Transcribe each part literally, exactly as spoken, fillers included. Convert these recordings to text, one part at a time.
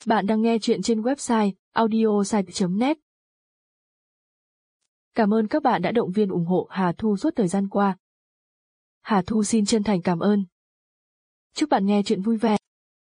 Bạn đang nghe chuyện trên website audiosite chấm net. Cảm ơn các bạn đã động viên ủng hộ Hà Thu suốt thời gian qua. Hà Thu xin chân thành cảm ơn. Chúc bạn nghe chuyện vui vẻ.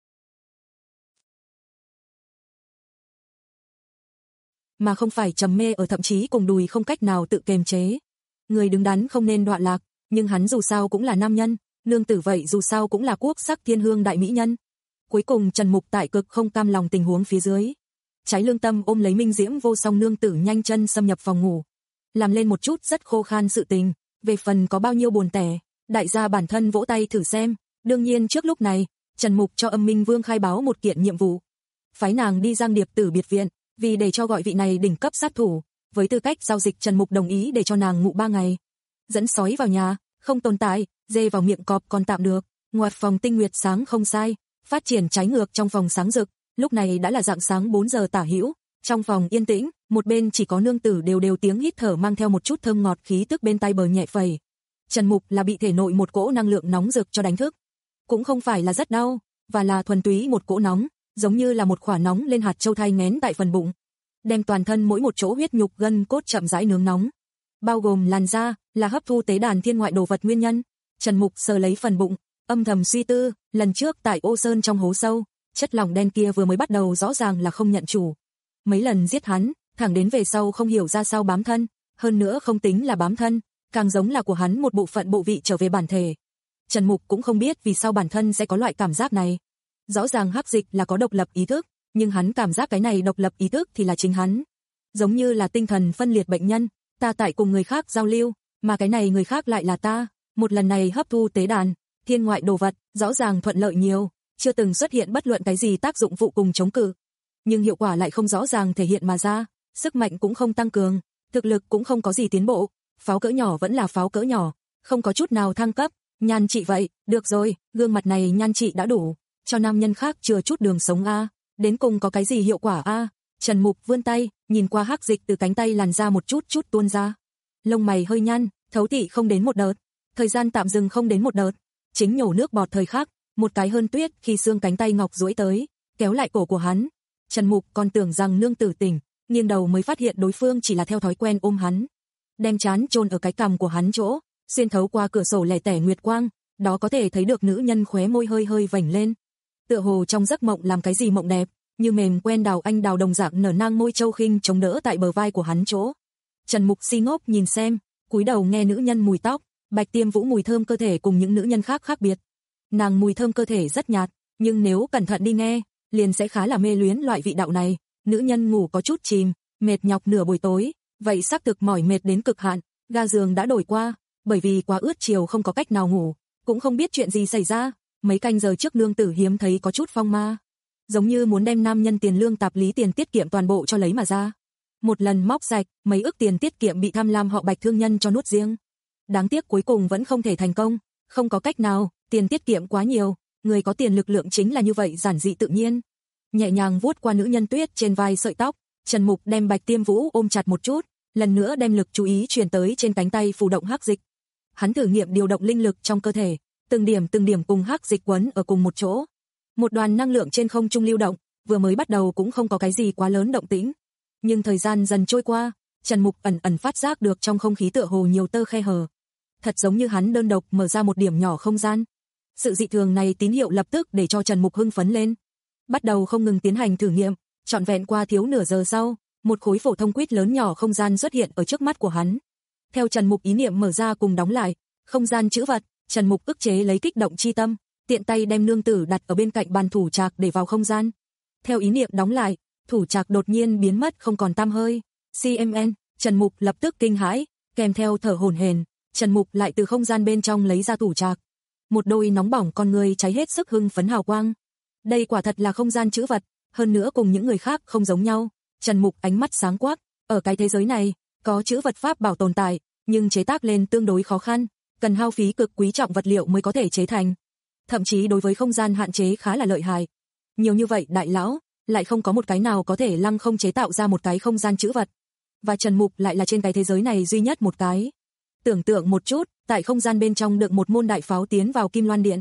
Mà không phải trầm mê ở thậm chí cùng đùi không cách nào tự kiềm chế. Người đứng đắn không nên đọa lạc, nhưng hắn dù sao cũng là nam nhân, nương tử vậy dù sao cũng là quốc sắc thiên hương đại mỹ nhân. Cuối cùng Trần Mục tại cực không cam lòng tình huống phía dưới, trái lương tâm ôm lấy minh diễm vô song nương tử nhanh chân xâm nhập phòng ngủ, làm lên một chút rất khô khan sự tình, về phần có bao nhiêu buồn tẻ, đại gia bản thân vỗ tay thử xem. Đương nhiên trước lúc này, Trần Mục cho Âm Minh Vương khai báo một kiện nhiệm vụ, phái nàng đi Giang Điệp Tử biệt viện, vì để cho gọi vị này đỉnh cấp sát thủ, với tư cách giao dịch Trần Mục đồng ý để cho nàng ngủ ba ngày. Dẫn sói vào nhà, không tồn tại, dê vào miệng cọp còn tạm được, ngoặt phòng tinh nguyệt sáng không sai, phát triển trái ngược trong phòng sáng rực. Lúc này đã là rạng sáng bốn giờ tả hữu, trong phòng yên tĩnh, một bên chỉ có nương tử đều đều tiếng hít thở mang theo một chút thơm ngọt khí tức bên tai bờ nhẹ phẩy. Trần Mục là bị thể nội một cỗ năng lượng nóng rực cho đánh thức, cũng không phải là rất đau, và là thuần túy một cỗ nóng, giống như là một quả nóng lên hạt châu thai nén tại phần bụng, đem toàn thân mỗi một chỗ huyết nhục gân cốt chậm rãi nướng nóng, bao gồm làn da, là hấp thu tế đàn thiên ngoại đồ vật nguyên nhân. Trần Mục sờ lấy phần bụng, âm thầm suy tư, lần trước tại Ô Sơn trong hố sâu, chất lỏng đen kia vừa mới bắt đầu rõ ràng là không nhận chủ. Mấy lần giết hắn, thẳng đến về sau không hiểu ra sao bám thân, hơn nữa không tính là bám thân, càng giống là của hắn một bộ phận bộ vị trở về bản thể. Trần Mục cũng không biết vì sao bản thân sẽ có loại cảm giác này. Rõ ràng hắc dịch là có độc lập ý thức, nhưng hắn cảm giác cái này độc lập ý thức thì là chính hắn. Giống như là tinh thần phân liệt bệnh nhân, ta tại cùng người khác giao lưu, mà cái này người khác lại là ta. Một lần này hấp thu tế đàn thiên ngoại đồ vật, rõ ràng thuận lợi nhiều, chưa từng xuất hiện bất luận cái gì tác dụng phụ cùng chống cự. Nhưng hiệu quả lại không rõ ràng thể hiện mà ra, sức mạnh cũng không tăng cường, thực lực cũng không có gì tiến bộ, pháo cỡ nhỏ vẫn là pháo cỡ nhỏ, không có chút nào thăng cấp. Nhan trị vậy, được rồi, gương mặt này nhan trị đã đủ, cho nam nhân khác chừa chút đường sống a, đến cùng có cái gì hiệu quả a? Trần Mục vươn tay, nhìn qua hắc dịch từ cánh tay làn ra một chút chút tuôn ra. Lông mày hơi nhăn, thấu thị không đến một đợt, thời gian tạm dừng không đến một đợt. Chính nhổ nước bọt thời khắc, một cái hơn tuyết khi xương cánh tay ngọc duỗi tới, kéo lại cổ của hắn. Trần Mục còn tưởng rằng nương tử tỉnh, nghiêng đầu mới phát hiện đối phương chỉ là theo thói quen ôm hắn, đem trán chôn ở cái cằm của hắn chỗ, xuyên thấu qua cửa sổ lẻ tẻ nguyệt quang, đó có thể thấy được nữ nhân khóe môi hơi hơi vểnh lên, tựa hồ trong giấc mộng làm cái gì mộng đẹp, như mềm quen đào anh đào đồng dạng nở nang môi châu khinh chống đỡ tại bờ vai của hắn chỗ. Trần Mục si ngốc nhìn xem, cúi đầu nghe nữ nhân mùi tóc. Bạch Tiêm Vũ mùi thơm cơ thể cùng những nữ nhân khác khác biệt. Nàng mùi thơm cơ thể rất nhạt, nhưng nếu cẩn thận đi nghe, liền sẽ khá là mê luyến loại vị đạo này. Nữ nhân ngủ có chút chìm, mệt nhọc nửa buổi tối, vậy xác thực mỏi mệt đến cực hạn, ga giường đã đổi qua, bởi vì quá ướt chiều không có cách nào ngủ, cũng không biết chuyện gì xảy ra, mấy canh giờ trước nương tử hiếm thấy có chút phong ma, giống như muốn đem nam nhân tiền lương tạp lý tiền tiết kiệm toàn bộ cho lấy mà ra. Một lần móc sạch, mấy ức tiền tiết kiệm bị tham lam họ Bạch thương nhân cho nuốt riêng. Đáng tiếc cuối cùng vẫn không thể thành công, không có cách nào, tiền tiết kiệm quá nhiều, người có tiền lực lượng chính là như vậy giản dị tự nhiên. Nhẹ nhàng vuốt qua nữ nhân tuyết trên vai sợi tóc, Trần Mục đem Bạch Tiêm Vũ ôm chặt một chút, lần nữa đem lực chú ý truyền tới trên cánh tay phù động hắc dịch. Hắn thử nghiệm điều động linh lực trong cơ thể, từng điểm từng điểm cùng hắc dịch quấn ở cùng một chỗ. Một đoàn năng lượng trên không trung lưu động, vừa mới bắt đầu cũng không có cái gì quá lớn động tĩnh, nhưng thời gian dần trôi qua, Trần Mục ẩn ẩn phát giác được trong không khí tựa hồ nhiều tơ khe hở. Thật giống như hắn đơn độc mở ra một điểm nhỏ không gian. Sự dị thường này tín hiệu lập tức để cho Trần Mục hưng phấn lên. Bắt đầu không ngừng tiến hành thử nghiệm, trọn vẹn qua thiếu nửa giờ sau, một khối phổ thông quýt lớn nhỏ không gian xuất hiện ở trước mắt của hắn. Theo Trần Mục ý niệm mở ra cùng đóng lại, không gian trữ vật, Trần Mục ức chế lấy kích động chi tâm, tiện tay đem nương tử đặt ở bên cạnh bàn thủ trạc để vào không gian. Theo ý niệm đóng lại, thủ trạc đột nhiên biến mất không còn tăm hơi. xê em en, Trần Mục lập tức kinh hãi, kèm theo thở hổn hển, Trần Mục lại từ không gian bên trong lấy ra thủ trạc. Một đôi nóng bỏng con người cháy hết sức hưng phấn hào quang. Đây quả thật là không gian trữ vật, hơn nữa cùng những người khác không giống nhau. Trần Mục ánh mắt sáng quắc, ở cái thế giới này, có trữ vật pháp bảo tồn tại, nhưng chế tác lên tương đối khó khăn, cần hao phí cực quý trọng vật liệu mới có thể chế thành. Thậm chí đối với không gian hạn chế khá là lợi hại. Nhiều như vậy đại lão, lại không có một cái nào có thể lăng không chế tạo ra một cái không gian trữ vật. Và Trần Mục lại là trên cái thế giới này duy nhất một cái. Tưởng tượng một chút, tại không gian bên trong đựng một môn đại pháo tiến vào Kim Loan Điện.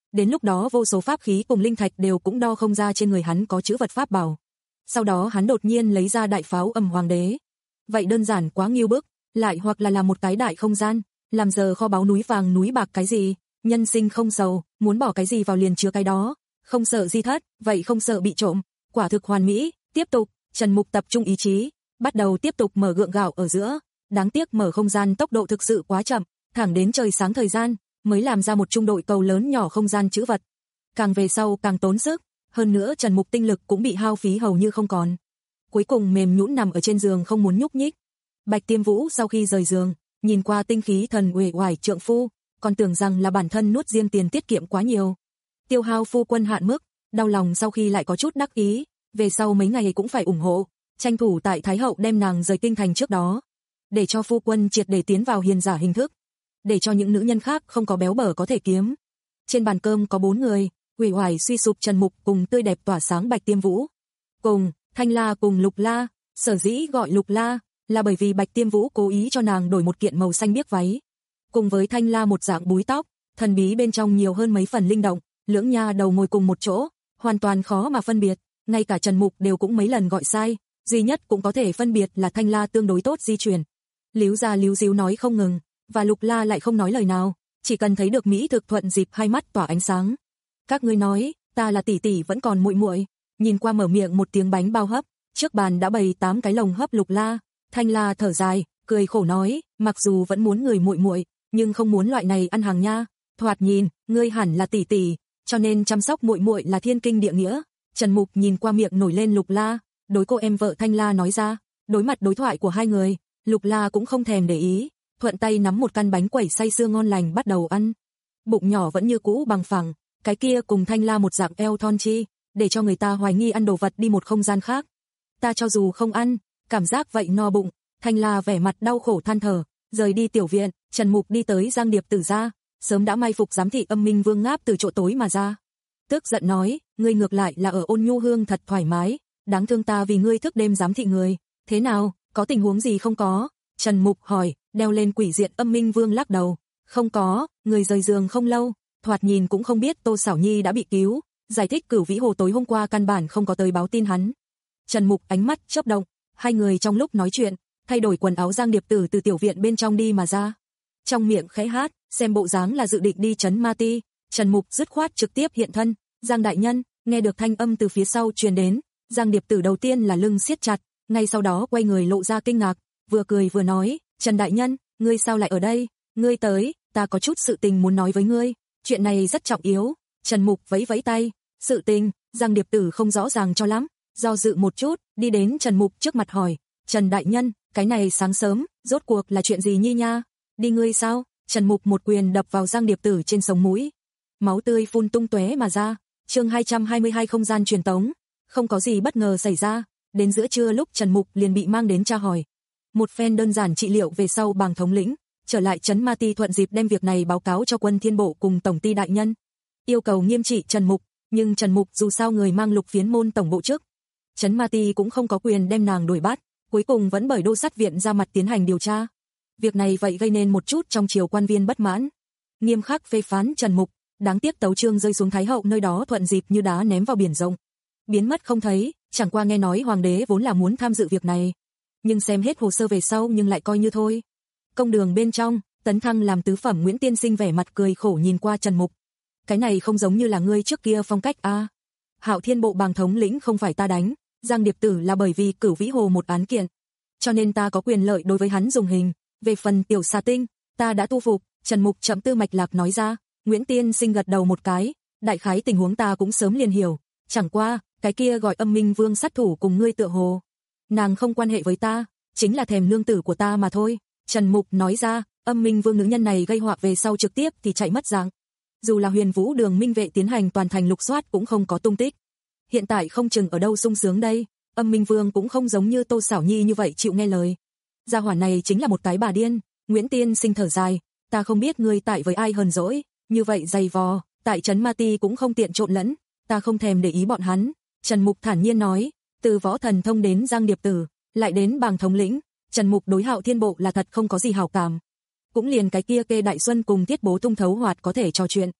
Đến lúc đó vô số pháp khí cùng linh thạch đều cũng đo không ra trên người hắn có chữ vật pháp bảo. Sau đó hắn đột nhiên lấy ra đại pháo Âm Hoàng Đế. Vậy đơn giản quá nghiêu bức, lại hoặc là làm một cái đại không gian, làm giờ kho báu núi vàng núi bạc cái gì, nhân sinh không giàu, muốn bỏ cái gì vào liền chứa cái đó, không sợ di thất, vậy không sợ bị trộm, quả thực hoàn mỹ. Tiếp tục, Trần Mục tập trung ý chí, bắt đầu tiếp tục mở gượng gạo ở giữa, đáng tiếc mở không gian tốc độ thực sự quá chậm, thẳng đến trời sáng thời gian mới làm ra một trung đội cầu lớn nhỏ không gian trữ vật. Càng về sau càng tốn sức, hơn nữa Trần Mục tinh lực cũng bị hao phí hầu như không còn. Cuối cùng mềm nhũn nằm ở trên giường không muốn nhúc nhích. Bạch Tiêm Vũ sau khi rời giường, nhìn qua tinh khí thần uể oải trượng phu, còn tưởng rằng là bản thân nuốt riêng tiền tiết kiệm quá nhiều, tiêu hao phu quân hạn mức, đau lòng sau khi lại có chút đắc ý, về sau mấy ngày cũng phải ủng hộ, tranh thủ tại Thái hậu đem nàng rời kinh thành trước đó, để cho phu quân triệt để tiến vào hiền giả hình thức, để cho những nữ nhân khác không có béo bở có thể kiếm. Trên bàn cơm có bốn người, uể oải suy sụp Trần Mục cùng tươi đẹp tỏa sáng Bạch Tiêm Vũ, cùng Thanh La cùng Lục La. Sở dĩ gọi Lục La là bởi vì Bạch Tiêm Vũ cố ý cho nàng đổi một kiện màu xanh biếc váy, cùng với Thanh La một dạng búi tóc, thần bí bên trong nhiều hơn mấy phần linh động, lưỡng nha đầu ngồi cùng một chỗ, hoàn toàn khó mà phân biệt, ngay cả Trần Mục đều cũng mấy lần gọi sai, duy nhất cũng có thể phân biệt là Thanh La tương đối tốt di chuyển. Líu ra líu díu nói không ngừng, và Lục La lại không nói lời nào, chỉ cần thấy được mỹ thực thuận dịp hai mắt tỏa ánh sáng. Các ngươi nói, ta là tỷ tỷ vẫn còn muội muội. Nhìn qua mở miệng một tiếng bánh bao hấp, trước bàn đã bày tám cái lồng hấp Lục La. Thanh La thở dài, cười khổ nói, mặc dù vẫn muốn người muội muội, nhưng không muốn loại này ăn hàng nha. Thoạt nhìn, ngươi hẳn là tỷ tỷ, cho nên chăm sóc muội muội là thiên kinh địa nghĩa. Trần Mục nhìn qua miệng nổi lên Lục La, đối cô em vợ Thanh La nói ra. Đối mặt đối thoại của hai người, Lục La cũng không thèm để ý, thuận tay nắm một căn bánh quẩy say sưa ngon lành bắt đầu ăn. Bụng nhỏ vẫn như cũ bằng phẳng, cái kia cùng Thanh La một dạng eo thon chi, để cho người ta hoài nghi ăn đồ vật đi một không gian khác. Ta cho dù không ăn, cảm giác vậy no bụng. Thanh La vẻ mặt đau khổ than thở, rời đi tiểu viện. Trần Mục đi tới Giang Điệp Tử gia, sớm đã mai phục giám thị Âm Minh Vương ngáp từ chỗ tối mà ra. Tức giận nói, ngươi ngược lại là ở Ôn Nhu Hương thật thoải mái, đáng thương ta vì ngươi thức đêm giám thị người, thế nào, có tình huống gì không có? Trần Mục hỏi, đeo lên quỷ diện. Âm Minh Vương lắc đầu, không có, người rời giường không lâu, thoạt nhìn cũng không biết Tô Xảo Nhi đã bị cứu, giải thích Cửu Vĩ Hồ tối hôm qua căn bản không có tới báo tin hắn. Trần Mục ánh mắt chớp động, hai người trong lúc nói chuyện, thay đổi quần áo Giang Điệp Tử từ tiểu viện bên trong đi mà ra. Trong miệng khẽ hát, xem bộ dáng là dự định đi trấn Ma Ti. Trần Mục dứt khoát trực tiếp hiện thân, Giang đại nhân. Nghe được thanh âm từ phía sau truyền đến, Giang Điệp Tử đầu tiên là lưng siết chặt, ngay sau đó quay người lộ ra kinh ngạc, vừa cười vừa nói, Trần đại nhân, ngươi sao lại ở đây? Ngươi tới, ta có chút sự tình muốn nói với ngươi, chuyện này rất trọng yếu. Trần Mục vẫy vẫy tay, sự tình, Giang Điệp Tử không rõ ràng cho lắm, do dự một chút, đi đến Trần Mục trước mặt hỏi, Trần đại nhân, cái này sáng sớm, rốt cuộc là chuyện gì nhi nha? Đi ngươi sao? Trần Mục một quyền đập vào Giang Điệp Tử trên sống mũi, máu tươi phun tung tóe mà ra. Chương hai trăm hai mươi hai không gian truyền tống, không có gì bất ngờ xảy ra, đến giữa trưa lúc Trần Mục liền bị mang đến tra hỏi. Một phen đơn giản trị liệu về sau Bàng thống lĩnh trở lại trấn Ma Ti thuận dịp đem việc này báo cáo cho Quân Thiên Bộ cùng tổng ty đại nhân, yêu cầu nghiêm trị Trần Mục, nhưng Trần Mục dù sao người mang Lục Phiến môn tổng bộ trước, trấn Ma Ti cũng không có quyền đem nàng đuổi bắt, cuối cùng vẫn bởi đô sát viện ra mặt tiến hành điều tra. Việc này vậy gây nên một chút trong triều quan viên bất mãn, nghiêm khắc phê phán Trần Mục, đáng tiếc tấu chương rơi xuống Thái hậu nơi đó thuận dịp như đá ném vào biển rộng, biến mất không thấy. Chẳng qua nghe nói hoàng đế vốn là muốn tham dự việc này, nhưng xem hết hồ sơ về sau nhưng lại coi như thôi. Công đường bên trong, tấn thăng làm tứ phẩm Nguyễn Tiên Sinh vẻ mặt cười khổ nhìn qua Trần Mục, cái này không giống như là ngươi trước kia phong cách a. À. Hạo Thiên Bộ Bàng thống lĩnh không phải ta đánh, Giang Điệp Tử là bởi vì Cửu Vĩ Hồ một án kiện, cho nên ta có quyền lợi đối với hắn dùng hình, về phần tiểu xà tinh, ta đã tu phục. Trần Mục chậm tư mạch lạc nói ra. Nguyễn Tiên Sinh gật đầu một cái, đại khái tình huống ta cũng sớm liền hiểu, chẳng qua, cái kia gọi Âm Minh Vương sát thủ cùng ngươi tựa hồ, nàng không quan hệ với ta, chính là thèm nương tử của ta mà thôi. Trần Mục nói ra, Âm Minh Vương nữ nhân này gây họa về sau trực tiếp thì chạy mất dạng, dù là Huyền Vũ Đường minh vệ tiến hành toàn thành lục soát cũng không có tung tích, hiện tại không chừng ở đâu sung sướng đây. Âm Minh Vương cũng không giống như Tô Xảo Nhi như vậy chịu nghe lời, gia hỏa này chính là một cái bà điên. Nguyễn Tiên Sinh thở dài, ta không biết ngươi tại với ai hờn dỗi, như vậy dày vò, tại trấn Ma Ti cũng không tiện trộn lẫn, ta không thèm để ý bọn hắn. Trần Mục thản nhiên nói, từ Võ Thần Thông đến Giang Điệp Tử, lại đến Bàng thống lĩnh, Trần Mục đối Hạo Thiên Bộ là thật không có gì hảo cảm, cũng liền cái kia Kê Đại Xuân cùng Tiết Bố Tung thấu hoạt có thể trò chuyện.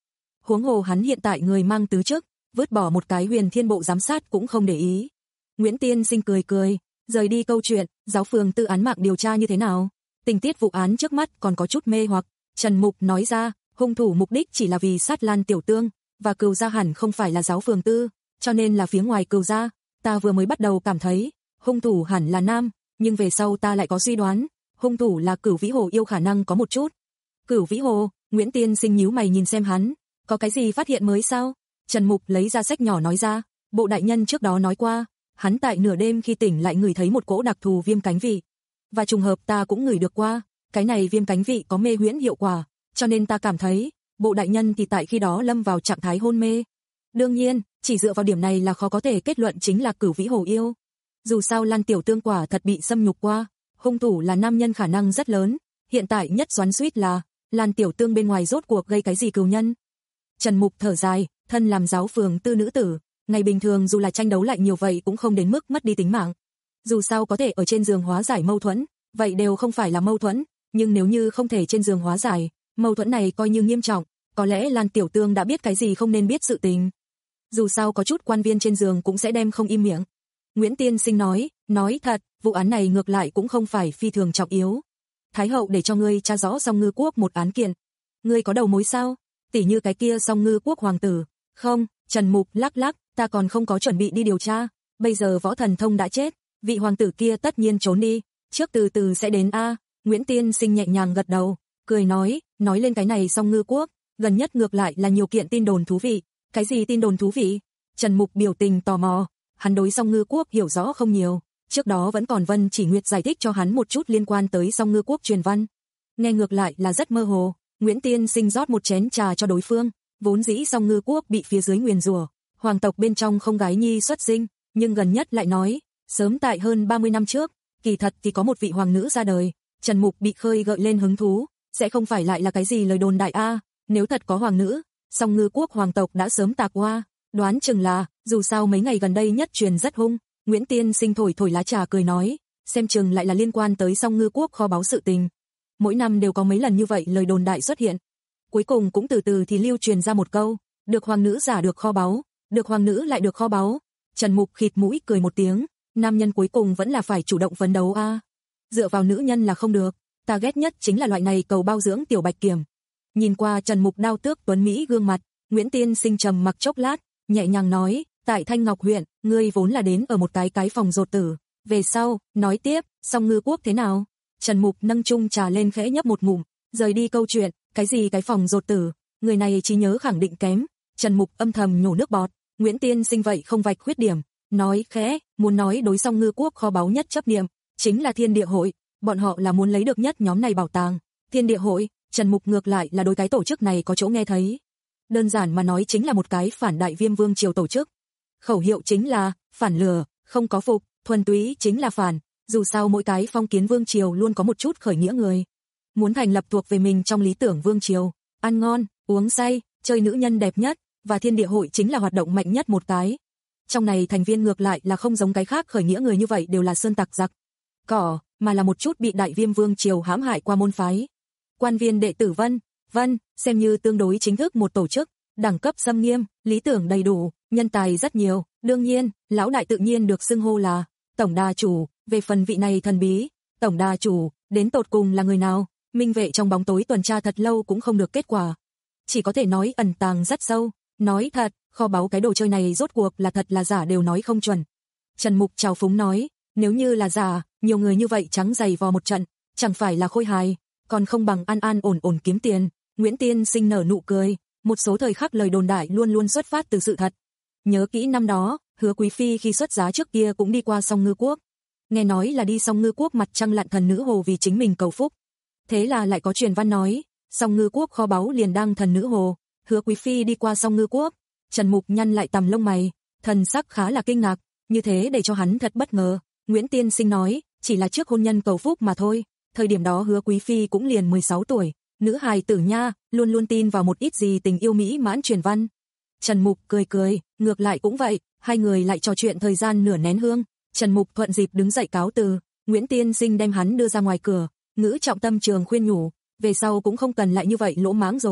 Huống hồ hắn hiện tại người mang tứ chức, vứt bỏ một cái Huyền Thiên Bộ giám sát cũng không để ý. Nguyễn Tiên Sinh cười cười, rời đi câu chuyện, giáo phường tư án mạng điều tra như thế nào? Tình tiết vụ án trước mắt còn có chút mê hoặc. Trần Mục nói ra, hung thủ mục đích chỉ là vì sát Lan Tiểu Tương, và Cừu gia hẳn không phải là giáo phường tư, cho nên là phía ngoài Cừu gia. Ta vừa mới bắt đầu cảm thấy, hung thủ hẳn là nam, nhưng về sau ta lại có suy đoán, hung thủ là Cửu Vĩ Hồ yêu khả năng có một chút. Cửu Vĩ Hồ, Nguyễn Tiên Sinh nhíu mày nhìn xem hắn, có cái gì phát hiện mới sao? Trần Mục lấy ra sách nhỏ nói ra, bộ đại nhân trước đó nói qua, hắn tại nửa đêm khi tỉnh lại ngửi thấy một cỗ đặc thù viêm cánh vị. Và trùng hợp ta cũng ngửi được qua, cái này viêm cánh vị có mê huyễn hiệu quả, cho nên ta cảm thấy, bộ đại nhân thì tại khi đó lâm vào trạng thái hôn mê. Đương nhiên, chỉ dựa vào điểm này là khó có thể kết luận chính là Cửu Vĩ Hồ yêu. Dù sao Lan Tiểu Tương quả thật bị xâm nhục qua, hung thủ là nam nhân khả năng rất lớn, hiện tại nhất xoắn xuýt là, Lan Tiểu Tương bên ngoài rốt cuộc gây cái gì cừu nhân. Trần Mục thở dài, thân làm giáo phường tư nữ tử, ngày bình thường dù là tranh đấu lại nhiều vậy cũng không đến mức mất đi tính mạng. Dù sao có thể ở trên giường hóa giải mâu thuẫn, vậy đều không phải là mâu thuẫn, nhưng nếu như không thể trên giường hóa giải, mâu thuẫn này coi như nghiêm trọng, có lẽ Lan Tiểu Tương đã biết cái gì không nên biết sự tình. Dù sao có chút quan viên trên giường cũng sẽ đem không im miệng. Nguyễn Tiên Sinh nói, nói thật, vụ án này ngược lại cũng không phải phi thường trọng yếu. Thái hậu để cho ngươi tra rõ Song Ngư Quốc một án kiện. Ngươi có đầu mối sao? Tỉ như cái kia Song Ngư Quốc hoàng tử. Không, Trần Mục lắc lắc, ta còn không có chuẩn bị đi điều tra. Bây giờ Võ Thần Thông đã chết, vị hoàng tử kia tất nhiên trốn đi, trước từ từ sẽ đến a. Nguyễn Tiên Sinh nhẹ nhàng gật đầu, cười nói, nói lên cái này Song Ngư Quốc, gần nhất ngược lại là nhiều kiện tin đồn thú vị. Cái gì tin đồn thú vị? Trần Mục biểu tình tò mò, hắn đối Song Ngư Quốc hiểu rõ không nhiều, trước đó vẫn còn Vân Chỉ Nguyệt giải thích cho hắn một chút liên quan tới Song Ngư Quốc truyền văn. Nghe ngược lại là rất mơ hồ. Nguyễn Tiên Sinh rót một chén trà cho đối phương, vốn dĩ Song Ngư Quốc bị phía dưới nguyền rủa, hoàng tộc bên trong không gái nhi xuất sinh, nhưng gần nhất lại nói, sớm tại hơn ba mươi năm trước, kỳ thật thì có một vị hoàng nữ ra đời. Trần Mục bị khơi gợi lên hứng thú, sẽ không phải lại là cái gì lời đồn đại a, nếu thật có hoàng nữ, Song Ngư Quốc hoàng tộc đã sớm tạc qua, đoán chừng là, dù sao mấy ngày gần đây nhất truyền rất hung. Nguyễn Tiên Sinh thổi thổi lá trà cười nói, xem chừng lại là liên quan tới Song Ngư Quốc kho báu sự tình. Mỗi năm đều có mấy lần như vậy lời đồn đại xuất hiện. Cuối cùng cũng từ từ thì lưu truyền ra một câu, được hoàng nữ giả được kho báu, được hoàng nữ lại được kho báu. Trần Mục khịt mũi cười một tiếng, nam nhân cuối cùng vẫn là phải chủ động phấn đấu a. Dựa vào nữ nhân là không được, ta ghét nhất chính là loại này cầu bao dưỡng tiểu bạch kiểm. Nhìn qua Trần Mục đao tước tuấn mỹ gương mặt, Nguyễn Tiên Sinh trầm mặc chốc lát, nhẹ nhàng nói, tại Thanh Ngọc huyện, ngươi vốn là đến ở một cái cái phòng rột tử, về sau, nói tiếp, Song Ngư Quốc thế nào? Trần Mục nâng chung trà lên khẽ nhấp một ngụm, rời đi câu chuyện, cái gì cái phòng rột tử, người này trí nhớ khẳng định kém. Trần Mục âm thầm nhổ nước bọt, Nguyễn Tiên Sinh vậy không vạch khuyết điểm, nói khẽ, muốn nói đối Song Ngư Quốc kho báu nhất chấp niệm, chính là Thiên Địa Hội, bọn họ là muốn lấy được nhất nhóm này bảo tàng. Thiên Địa Hội, Trần Mục ngược lại là đối cái tổ chức này có chỗ nghe thấy. Đơn giản mà nói chính là một cái phản Đại Viêm Vương triều tổ chức. Khẩu hiệu chính là, phản lừa, không có phục, thuần túy chính là phản, dù sao mỗi cái phong kiến vương triều luôn có một chút khởi nghĩa người. Muốn thành lập thuộc về mình trong lý tưởng vương triều, ăn ngon, uống say, chơi nữ nhân đẹp nhất, và Thiên Địa Hội chính là hoạt động mạnh nhất một cái. Trong này thành viên ngược lại là không giống cái khác khởi nghĩa người như vậy đều là sơn tặc giặc cỏ, mà là một chút bị Đại Viêm Vương triều hãm hại qua môn phái. Quan viên đệ tử Vân, Vân, xem như tương đối chính thức một tổ chức, đẳng cấp xâm nghiêm, lý tưởng đầy đủ, nhân tài rất nhiều, đương nhiên, lão đại tự nhiên được xưng hô là tổng đà chủ. Về phần vị này thần bí, tổng đà chủ, đến tột cùng là người nào, minh vệ trong bóng tối tuần tra thật lâu cũng không được kết quả. Chỉ có thể nói ẩn tàng rất sâu, nói thật, kho báu cái đồ chơi này rốt cuộc là thật là giả đều nói không chuẩn. Trần Mục trào phúng nói, nếu như là giả, nhiều người như vậy trắng giày vò một trận, chẳng phải là khôi hài, còn không bằng an an ổn ổn kiếm tiền. Nguyễn Tiên Sinh nở nụ cười, một số thời khắc lời đồn đại luôn luôn xuất phát từ sự thật. Nhớ kỹ năm đó, Hứa Quý Phi khi xuất giá trước kia cũng đi qua Song Ngư Quốc. Nghe nói là đi Song Ngư Quốc mặt trăng lặn thần nữ hồ vì chính mình cầu phúc. Thế là lại có truyền văn nói, Song Ngư Quốc kho báu liền đang thần nữ hồ, Hứa Quý Phi đi qua Song Ngư Quốc. Trần Mục nhăn lại tằm lông mày, thần sắc khá là kinh ngạc, như thế để cho hắn thật bất ngờ. Nguyễn Tiên Sinh nói, chỉ là trước hôn nhân cầu phúc mà thôi, thời điểm đó Hứa Quý Phi cũng liền mười sáu tuổi, nữ hài tử nha, luôn luôn tin vào một ít gì tình yêu mỹ mãn truyền văn. Trần Mục cười cười, ngược lại cũng vậy, hai người lại trò chuyện thời gian nửa nén hương. Trần Mục thuận dịp đứng dậy cáo từ, Nguyễn Tiên Sinh đem hắn đưa ra ngoài cửa, ngữ trọng tâm trường khuyên nhủ, về sau cũng không cần lại như vậy lỗ mãng rồi,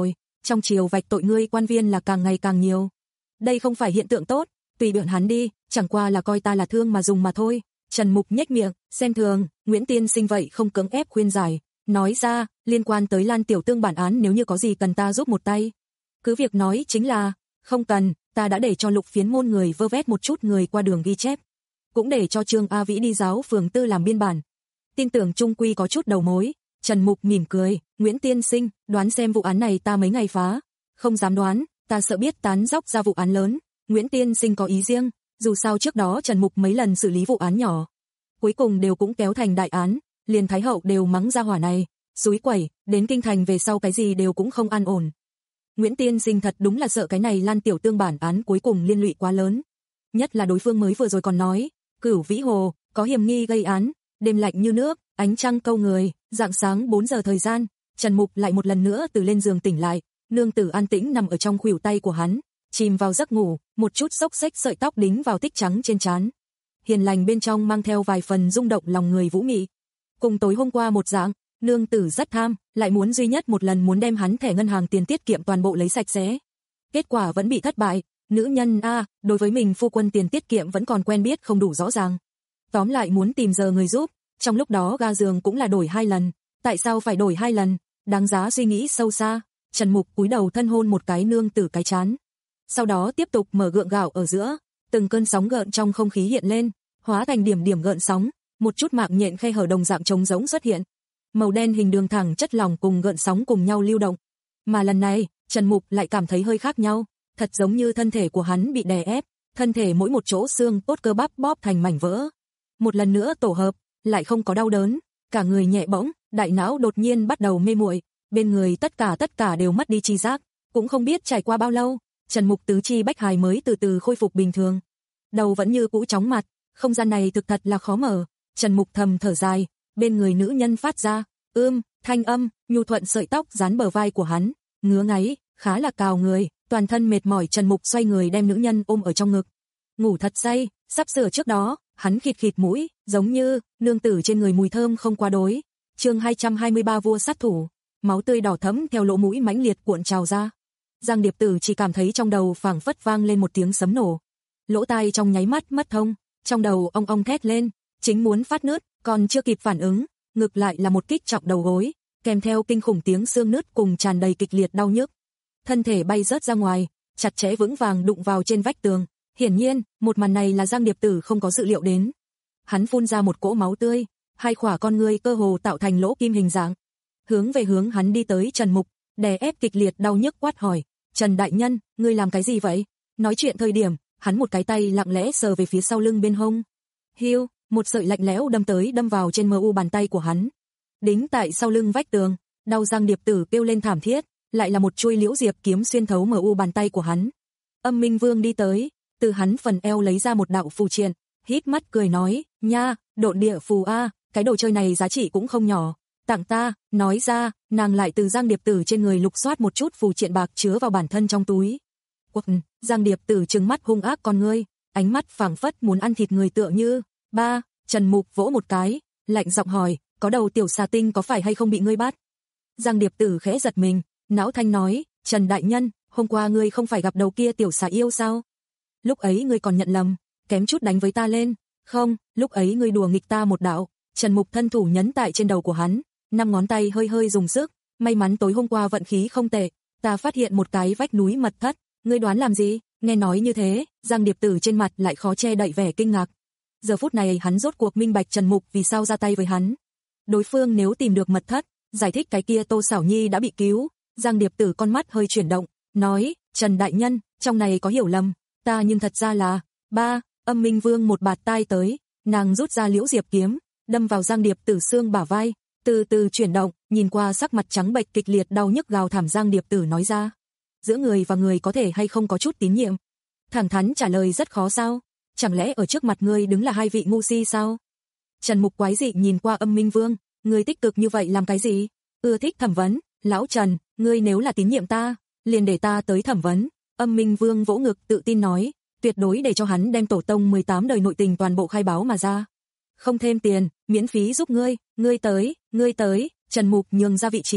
trong triều vạch tội ngươi quan viên là càng ngày càng nhiều. Đây không phải hiện tượng tốt, tùy biện hắn đi, chẳng qua là coi ta là thương mà dùng mà thôi. Trần Mục nhếch miệng, xem thường, Nguyễn Tiên Sinh vậy không cưỡng ép khuyên giải, nói ra, liên quan tới Lan tiểu tương bản án nếu như có gì cần ta giúp một tay. Cứ việc nói chính là, không cần, ta đã để cho Lục Phiến môn người vơ vét một chút người qua đường ghi chép. Cũng để cho Trương A Vĩ đi giáo phường tư làm biên bản. Tin tưởng trung quy có chút đầu mối. Trần Mục mỉm cười, Nguyễn Tiên Sinh, đoán xem vụ án này ta mấy ngày phá. Không dám đoán, ta sợ biết tán dóc ra vụ án lớn. Nguyễn Tiên Sinh có ý riêng, dù sao trước đó Trần Mục mấy lần xử lý vụ án nhỏ. Cuối cùng đều cũng kéo thành đại án, liền Thái Hậu đều mắng ra hỏa này. Xúi quẩy, đến kinh thành về sau cái gì đều cũng không an ổn. Nguyễn Tiên Sinh thật đúng là sợ cái này Lan tiểu tương bản án cuối cùng liên lụy quá lớn. Nhất là đối phương mới vừa rồi còn nói, Cửu Vĩ Hồ, có hiểm nghi gây án, đêm lạnh như nước, ánh trăng câu người, rạng sáng bốn giờ thời gian, Trần Mục lại một lần nữa từ lên giường tỉnh lại, nương tử an tĩnh nằm ở trong khuỷu tay của hắn, chìm vào giấc ngủ, một chút xốc xếch sợi tóc đính vào tích trắng trên trán. Hiền lành bên trong mang theo vài phần rung động lòng người vũ mị. Cùng tối hôm qua một dạng, nương tử rất tham, lại muốn duy nhất một lần muốn đem hắn thẻ ngân hàng tiền tiết kiệm toàn bộ lấy sạch sẽ. Kết quả vẫn bị thất bại, nữ nhân a, đối với mình phu quân tiền tiết kiệm vẫn còn quen biết không đủ rõ ràng. Tóm lại muốn tìm giờ người giúp, trong lúc đó ga giường cũng là đổi hai lần, tại sao phải đổi hai lần, đáng giá suy nghĩ sâu xa. Trần Mục cúi đầu thân hôn một cái nương tử cái trán. Sau đó tiếp tục mở gượng gạo ở giữa, từng cơn sóng gợn trong không khí hiện lên, hóa thành điểm điểm gợn sóng, một chút mạng nhện khe hở đồng dạng trống rỗng xuất hiện. Màu đen hình đường thẳng chất lỏng cùng gợn sóng cùng nhau lưu động. Mà lần này, Trần Mục lại cảm thấy hơi khác nhau, thật giống như thân thể của hắn bị đè ép, thân thể mỗi một chỗ xương cốt cơ bắp bóp thành mảnh vỡ. Một lần nữa tổ hợp, lại không có đau đớn, cả người nhẹ bỗng, đại não đột nhiên bắt đầu mê muội, bên người tất cả tất cả đều mất đi tri giác, cũng không biết trải qua bao lâu, Trần Mục tứ chi bách hài mới từ từ khôi phục bình thường. Đầu vẫn như cũ chóng mặt, không gian này thực thật là khó mở. Trần Mục thầm thở dài, bên người nữ nhân phát ra, ưm, thanh âm, nhu thuận sợi tóc dán bờ vai của hắn, ngứa ngáy, khá là cào người, toàn thân mệt mỏi. Trần Mục xoay người đem nữ nhân ôm ở trong ngực. Ngủ thật say, sắp sửa trước đó, hắn khịt khịt mũi, giống như, nương tử trên người mùi thơm không quá đối. Chương hai trăm hai mươi ba vua sát thủ, máu tươi đỏ thẫm theo lỗ mũi mãnh liệt cuộn trào ra. Giang Điệp Tử chỉ cảm thấy trong đầu phảng phất vang lên một tiếng sấm nổ. Lỗ tai trong nháy mắt mất thông, trong đầu ong ong thét lên, chính muốn phát nứt, còn chưa kịp phản ứng, ngược lại là một kích trọng đầu gối, kèm theo kinh khủng tiếng xương nứt cùng tràn đầy kịch liệt đau nhức. Thân thể bay rớt ra ngoài, chặt chẽ vững vàng đụng vào trên vách tường. Hiển nhiên, một màn này là Giang Điệp Tử không có dự liệu đến. Hắn phun ra một cỗ máu tươi, hai khỏa con ngươi cơ hồ tạo thành lỗ kim hình dạng. Hướng về hướng hắn đi tới Trần Mục, đè ép kịch liệt đau nhức quát hỏi, Trần đại nhân, ngươi làm cái gì vậy? Nói chuyện thời điểm, hắn một cái tay lặng lẽ sờ về phía sau lưng bên hông. Hiu, một sợi lạnh lẽo đâm tới đâm vào trên mờ u bàn tay của hắn. Đính tại sau lưng vách tường, đau. Giang Điệp Tử kêu lên thảm thiết, lại là một chuôi liễu diệp kiếm xuyên thấu mờ u bàn tay của hắn. Âm Minh Vương đi tới, từ hắn phần eo lấy ra một đạo phù triện, híp mắt cười nói, nha, độn địa phù a, cái đồ chơi này giá trị cũng không nhỏ. Tặng ta, nói ra, nàng lại từ Giang Điệp Tử trên người lục soát một chút phù triện bạc chứa vào bản thân trong túi. Quật, Giang Điệp Tử trừng mắt hung ác con ngươi, ánh mắt phảng phất muốn ăn thịt người tựa như. Ba, Trần Mục vỗ một cái, lạnh giọng hỏi, có đầu tiểu xà tinh có phải hay không bị ngươi bắt? Giang Điệp Tử khẽ giật mình, não thanh nói, Trần đại nhân, hôm qua ngươi không phải gặp đầu kia tiểu xà yêu sao? Lúc ấy ngươi còn nhận lầm, kém chút đánh với ta lên. Không, lúc ấy ngươi đùa nghịch ta một đạo. Trần Mục thân thủ nhấn tại trên đầu của hắn, năm ngón tay hơi hơi dùng sức, may mắn tối hôm qua vận khí không tệ, ta phát hiện một cái vách núi mật thất, ngươi đoán làm gì? Nghe nói như thế, Giang Điệp Tử trên mặt lại khó che đậy vẻ kinh ngạc. Giờ phút này hắn rốt cuộc minh bạch Trần Mục vì sao ra tay với hắn. Đối phương nếu tìm được mật thất, giải thích cái kia Tô Xảo Nhi đã bị cứu. Giang Điệp Tử con mắt hơi chuyển động, nói, Trần đại nhân, trong này có hiểu lầm, ta nhưng thật ra là, ba, Âm Minh Vương một bạt tai tới, nàng rút ra liễu diệp kiếm, đâm vào Giang Điệp Tử xương bả vai, từ từ chuyển động, nhìn qua sắc mặt trắng bệch kịch liệt đau nhức gào thảm. Giang Điệp Tử nói ra, giữa người và người có thể hay không có chút tín nhiệm? Thẳng thắn trả lời rất khó sao? Chẳng lẽ ở trước mặt ngươi đứng là hai vị ngu si sao? Trần Mục quái dị nhìn qua Âm Minh Vương, ngươi tích cực như vậy làm cái gì? Ưa thích thẩm vấn, lão Trần, ngươi nếu là tín nhiệm ta, liền để ta tới thẩm vấn. Âm Minh Vương vỗ ngực tự tin nói, tuyệt đối để cho hắn đem tổ tông mười tám đời nội tình toàn bộ khai báo mà ra. Không thêm tiền, miễn phí giúp ngươi, ngươi tới, ngươi tới. Trần Mục nhường ra vị trí,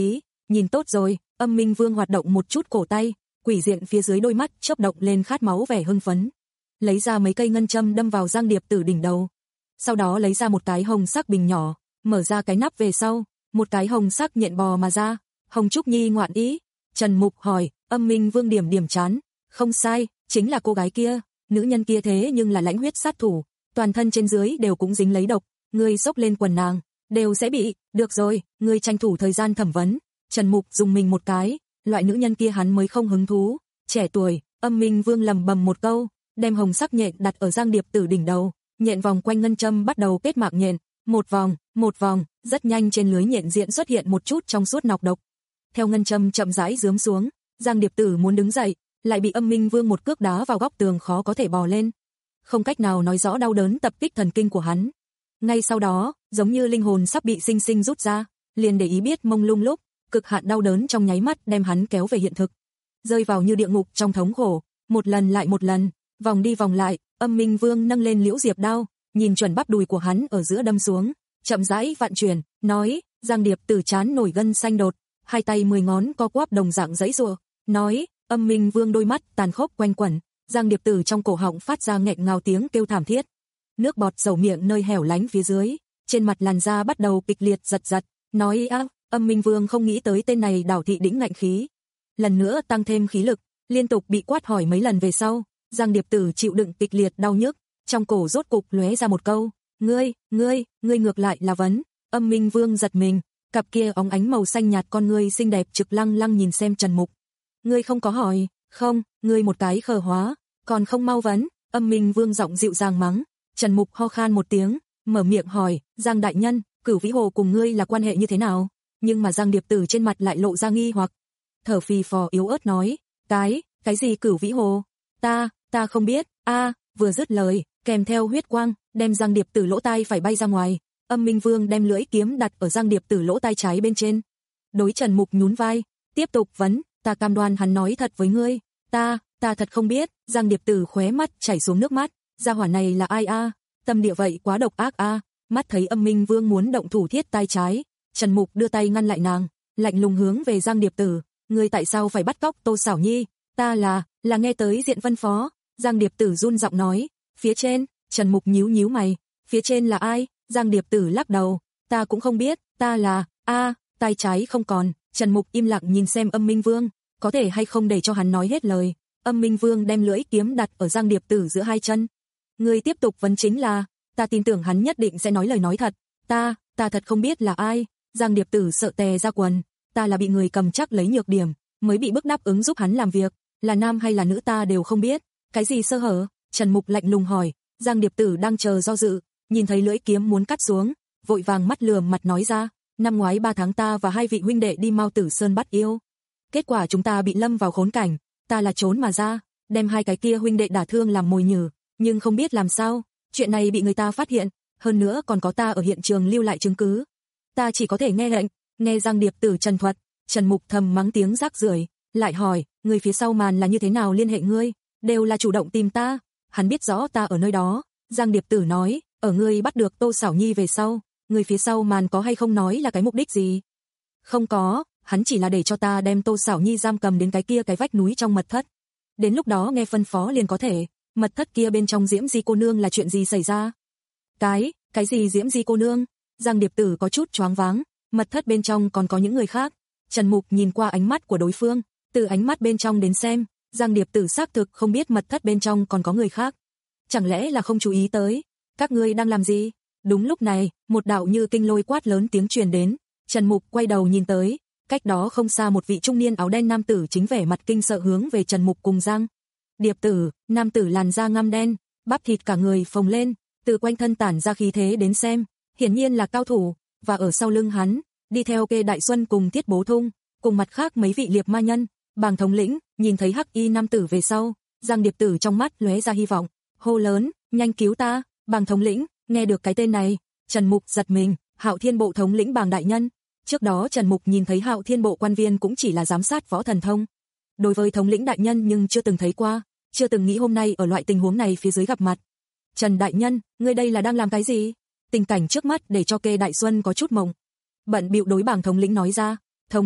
nhìn tốt rồi, Âm Minh Vương hoạt động một chút cổ tay, quỷ diện phía dưới đôi mắt chớp động lên khát máu vẻ hưng phấn. Lấy ra mấy cây ngân châm đâm vào Giang Điệp Tử đỉnh đầu. Sau đó lấy ra một cái hồng sắc bình nhỏ, mở ra cái nắp về sau, một cái hồng sắc nhện bò mà ra. Hồng Trúc Nhi ngoạn ý. Trần Mục hỏi, Âm Minh Vương điểm điểm chán. Không sai, chính là cô gái kia, nữ nhân kia thế nhưng là lãnh huyết sát thủ, toàn thân trên dưới đều cũng dính lấy độc, ngươi xốc lên quần nàng, đều sẽ bị, được rồi, ngươi tranh thủ thời gian thẩm vấn. Trần Mục dùng mình một cái, loại nữ nhân kia hắn mới không hứng thú, trẻ tuổi, Âm Minh Vương lầm bầm một câu, đem hồng sắc nhện đặt ở Giang Điệp Tử đỉnh đầu, nhện vòng quanh ngân châm bắt đầu kết mạng nhện, một vòng, một vòng, rất nhanh trên lưới nhện diện xuất hiện một chút trong suốt nọc độc. Theo ngân châm chậm rãi rướm xuống, Giang Điệp Tử muốn đứng dậy, lại bị Âm Minh Vương một cước đá vào góc tường khó có thể bò lên. Không cách nào nói rõ đau đớn tập kích thần kinh của hắn. Ngay sau đó, giống như linh hồn sắp bị sinh sinh rút ra, liền để ý biết mông lung lúc, cực hạn đau đớn trong nháy mắt đem hắn kéo về hiện thực. Rơi vào như địa ngục trong thống khổ, một lần lại một lần, vòng đi vòng lại, Âm Minh Vương nâng lên liễu diệp đao, nhìn chuẩn bắp đùi của hắn ở giữa đâm xuống, chậm rãi vặn chuyển, nói, Giang Điệp Tử chán nổi gân xanh đột, hai tay mười ngón co quắp đồng dạng giãy giụa, nói, Âm Minh Vương đôi mắt tàn khốc quanh quẩn, Giang Điệp Tử trong cổ họng phát ra nghẹn ngào tiếng kêu thảm thiết. Nước bọt dầu miệng nơi hẻo lánh phía dưới, trên mặt làn da bắt đầu kịch liệt giật giật, nói á, Âm Minh Vương không nghĩ tới tên này đảo thị đĩnh ngạnh khí. Lần nữa tăng thêm khí lực, liên tục bị quát hỏi mấy lần về sau, Giang Điệp Tử chịu đựng kịch liệt đau nhức, trong cổ rốt cục lóe ra một câu, ngươi, ngươi, ngươi ngược lại là vấn. Âm Minh Vương giật mình, cặp kia óng ánh màu xanh nhạt con ngươi xinh đẹp trực lăng lăng nhìn xem Trần Mục. Ngươi không có hỏi, không, ngươi một cái khờ hóa, còn không mau vấn. Âm Minh Vương giọng dịu dàng mắng. Trần Mục ho khan một tiếng, mở miệng hỏi, Giang đại nhân, Cửu Vĩ Hồ cùng ngươi là quan hệ như thế nào? Nhưng mà Giang Điệp Tử trên mặt lại lộ ra nghi hoặc, thở phì phò yếu ớt nói, cái, cái gì Cửu Vĩ Hồ? Ta, ta không biết. A, vừa dứt lời, kèm theo huyết quang, đem Giang Điệp Tử lỗ tai phải bay ra ngoài. Âm Minh Vương đem lưỡi kiếm đặt ở Giang Điệp Tử lỗ tai trái bên trên. Đối Trần Mục nhún vai, tiếp tục vấn, ta cam đoan hắn nói thật với ngươi. Ta, ta thật không biết. Giang Điệp Tử khóe mắt chảy xuống nước mắt, gia hỏa này là ai a? Tâm địa vậy quá độc ác a. Mắt thấy Âm Minh Vương muốn động thủ thiết tai trái, Trần Mục đưa tay ngăn lại nàng, lạnh lùng hướng về Giang Điệp Tử, ngươi tại sao phải bắt cóc Tô Xảo Nhi? Ta là, là nghe tới Diện Vân Phó. Giang Điệp Tử run giọng nói, phía trên. Trần Mục nhíu nhíu mày, phía trên là ai? Giang Điệp Tử lắc đầu, ta cũng không biết, ta là, a, tay trái không còn. Trần Mục im lặng nhìn xem Âm Minh Vương, có thể hay không để cho hắn nói hết lời. Âm Minh Vương đem lưỡi kiếm đặt ở Giang Điệp Tử giữa hai chân. Ngươi tiếp tục vấn chính là, ta tin tưởng hắn nhất định sẽ nói lời nói thật. Ta, ta thật không biết là ai. Giang Điệp Tử sợ tè ra quần, ta là bị người cầm chắc lấy nhược điểm, mới bị bức đáp ứng giúp hắn làm việc, là nam hay là nữ ta đều không biết. Cái gì sơ hở? Trần Mục lạnh lùng hỏi. Giang Điệp Tử đang chờ do dự, nhìn thấy lưỡi kiếm muốn cắt xuống, vội vàng mắt lườm mặt nói ra, năm ngoái ba tháng ta và hai vị huynh đệ đi Mao Tử Sơn bắt yêu. Kết quả chúng ta bị lâm vào khốn cảnh, ta là trốn mà ra, đem hai cái kia huynh đệ đả thương làm mồi nhử, nhưng không biết làm sao, chuyện này bị người ta phát hiện, hơn nữa còn có ta ở hiện trường lưu lại chứng cứ. Ta chỉ có thể nghe lệnh. Nghe Giang Điệp Tử trần thuật, Trần Mục thầm mắng tiếng rác rưởi, lại hỏi, người phía sau màn là như thế nào liên hệ ngươi? Đều là chủ động tìm ta. Hắn biết rõ ta ở nơi đó. Giang Điệp Tử nói, ở ngươi bắt được Tô Xảo Nhi về sau, người phía sau màn có hay không nói là cái mục đích gì? Không có, hắn chỉ là để cho ta đem Tô Xảo Nhi giam cầm đến cái kia cái vách núi trong mật thất. Đến lúc đó nghe phân phó liền có thể. Mật thất kia bên trong Diễm Di cô nương là chuyện gì xảy ra? Cái, cái gì Diễm Di cô nương? Giang Điệp Tử có chút choáng váng, mật thất bên trong còn có những người khác. Trần Mục nhìn qua ánh mắt của đối phương, từ ánh mắt bên trong đến xem, Giang Điệp Tử xác thực không biết mật thất bên trong còn có người khác. Chẳng lẽ là không chú ý tới? Các ngươi đang làm gì? Đúng lúc này, một đạo như kinh lôi quát lớn tiếng truyền đến, Trần Mục quay đầu nhìn tới, cách đó không xa một vị trung niên áo đen nam tử chính vẻ mặt kinh sợ hướng về Trần Mục cùng Giang Điệp Tử. Nam tử làn da ngăm đen, bắp thịt cả người phồng lên, từ quanh thân tản ra khí thế đến xem, hiển nhiên là cao thủ, và ở sau lưng hắn, đi theo Kê Đại Xuân cùng Thiết Bố Thung, cùng mặt khác mấy vị liệp ma nhân. Bàng thống lĩnh, nhìn thấy hắc y nam tử về sau, Giang Điệp Tử trong mắt lóe ra hy vọng, hô lớn, nhanh cứu ta. Bàng thống lĩnh, nghe được cái tên này, Trần Mục giật mình, Hạo Thiên Bộ thống lĩnh Bàng đại nhân. Trước đó Trần Mục nhìn thấy Hạo Thiên Bộ quan viên cũng chỉ là giám sát võ thần thông. Đối với thống lĩnh đại nhân nhưng chưa từng thấy qua, chưa từng nghĩ hôm nay ở loại tình huống này phía dưới gặp mặt. Trần đại nhân, ngươi đây là đang làm cái gì? Tình cảnh trước mắt để cho Kê Đại Xuân có chút mộng. Bận bịu đối Bàng thống lĩnh nói ra, thống lĩnh,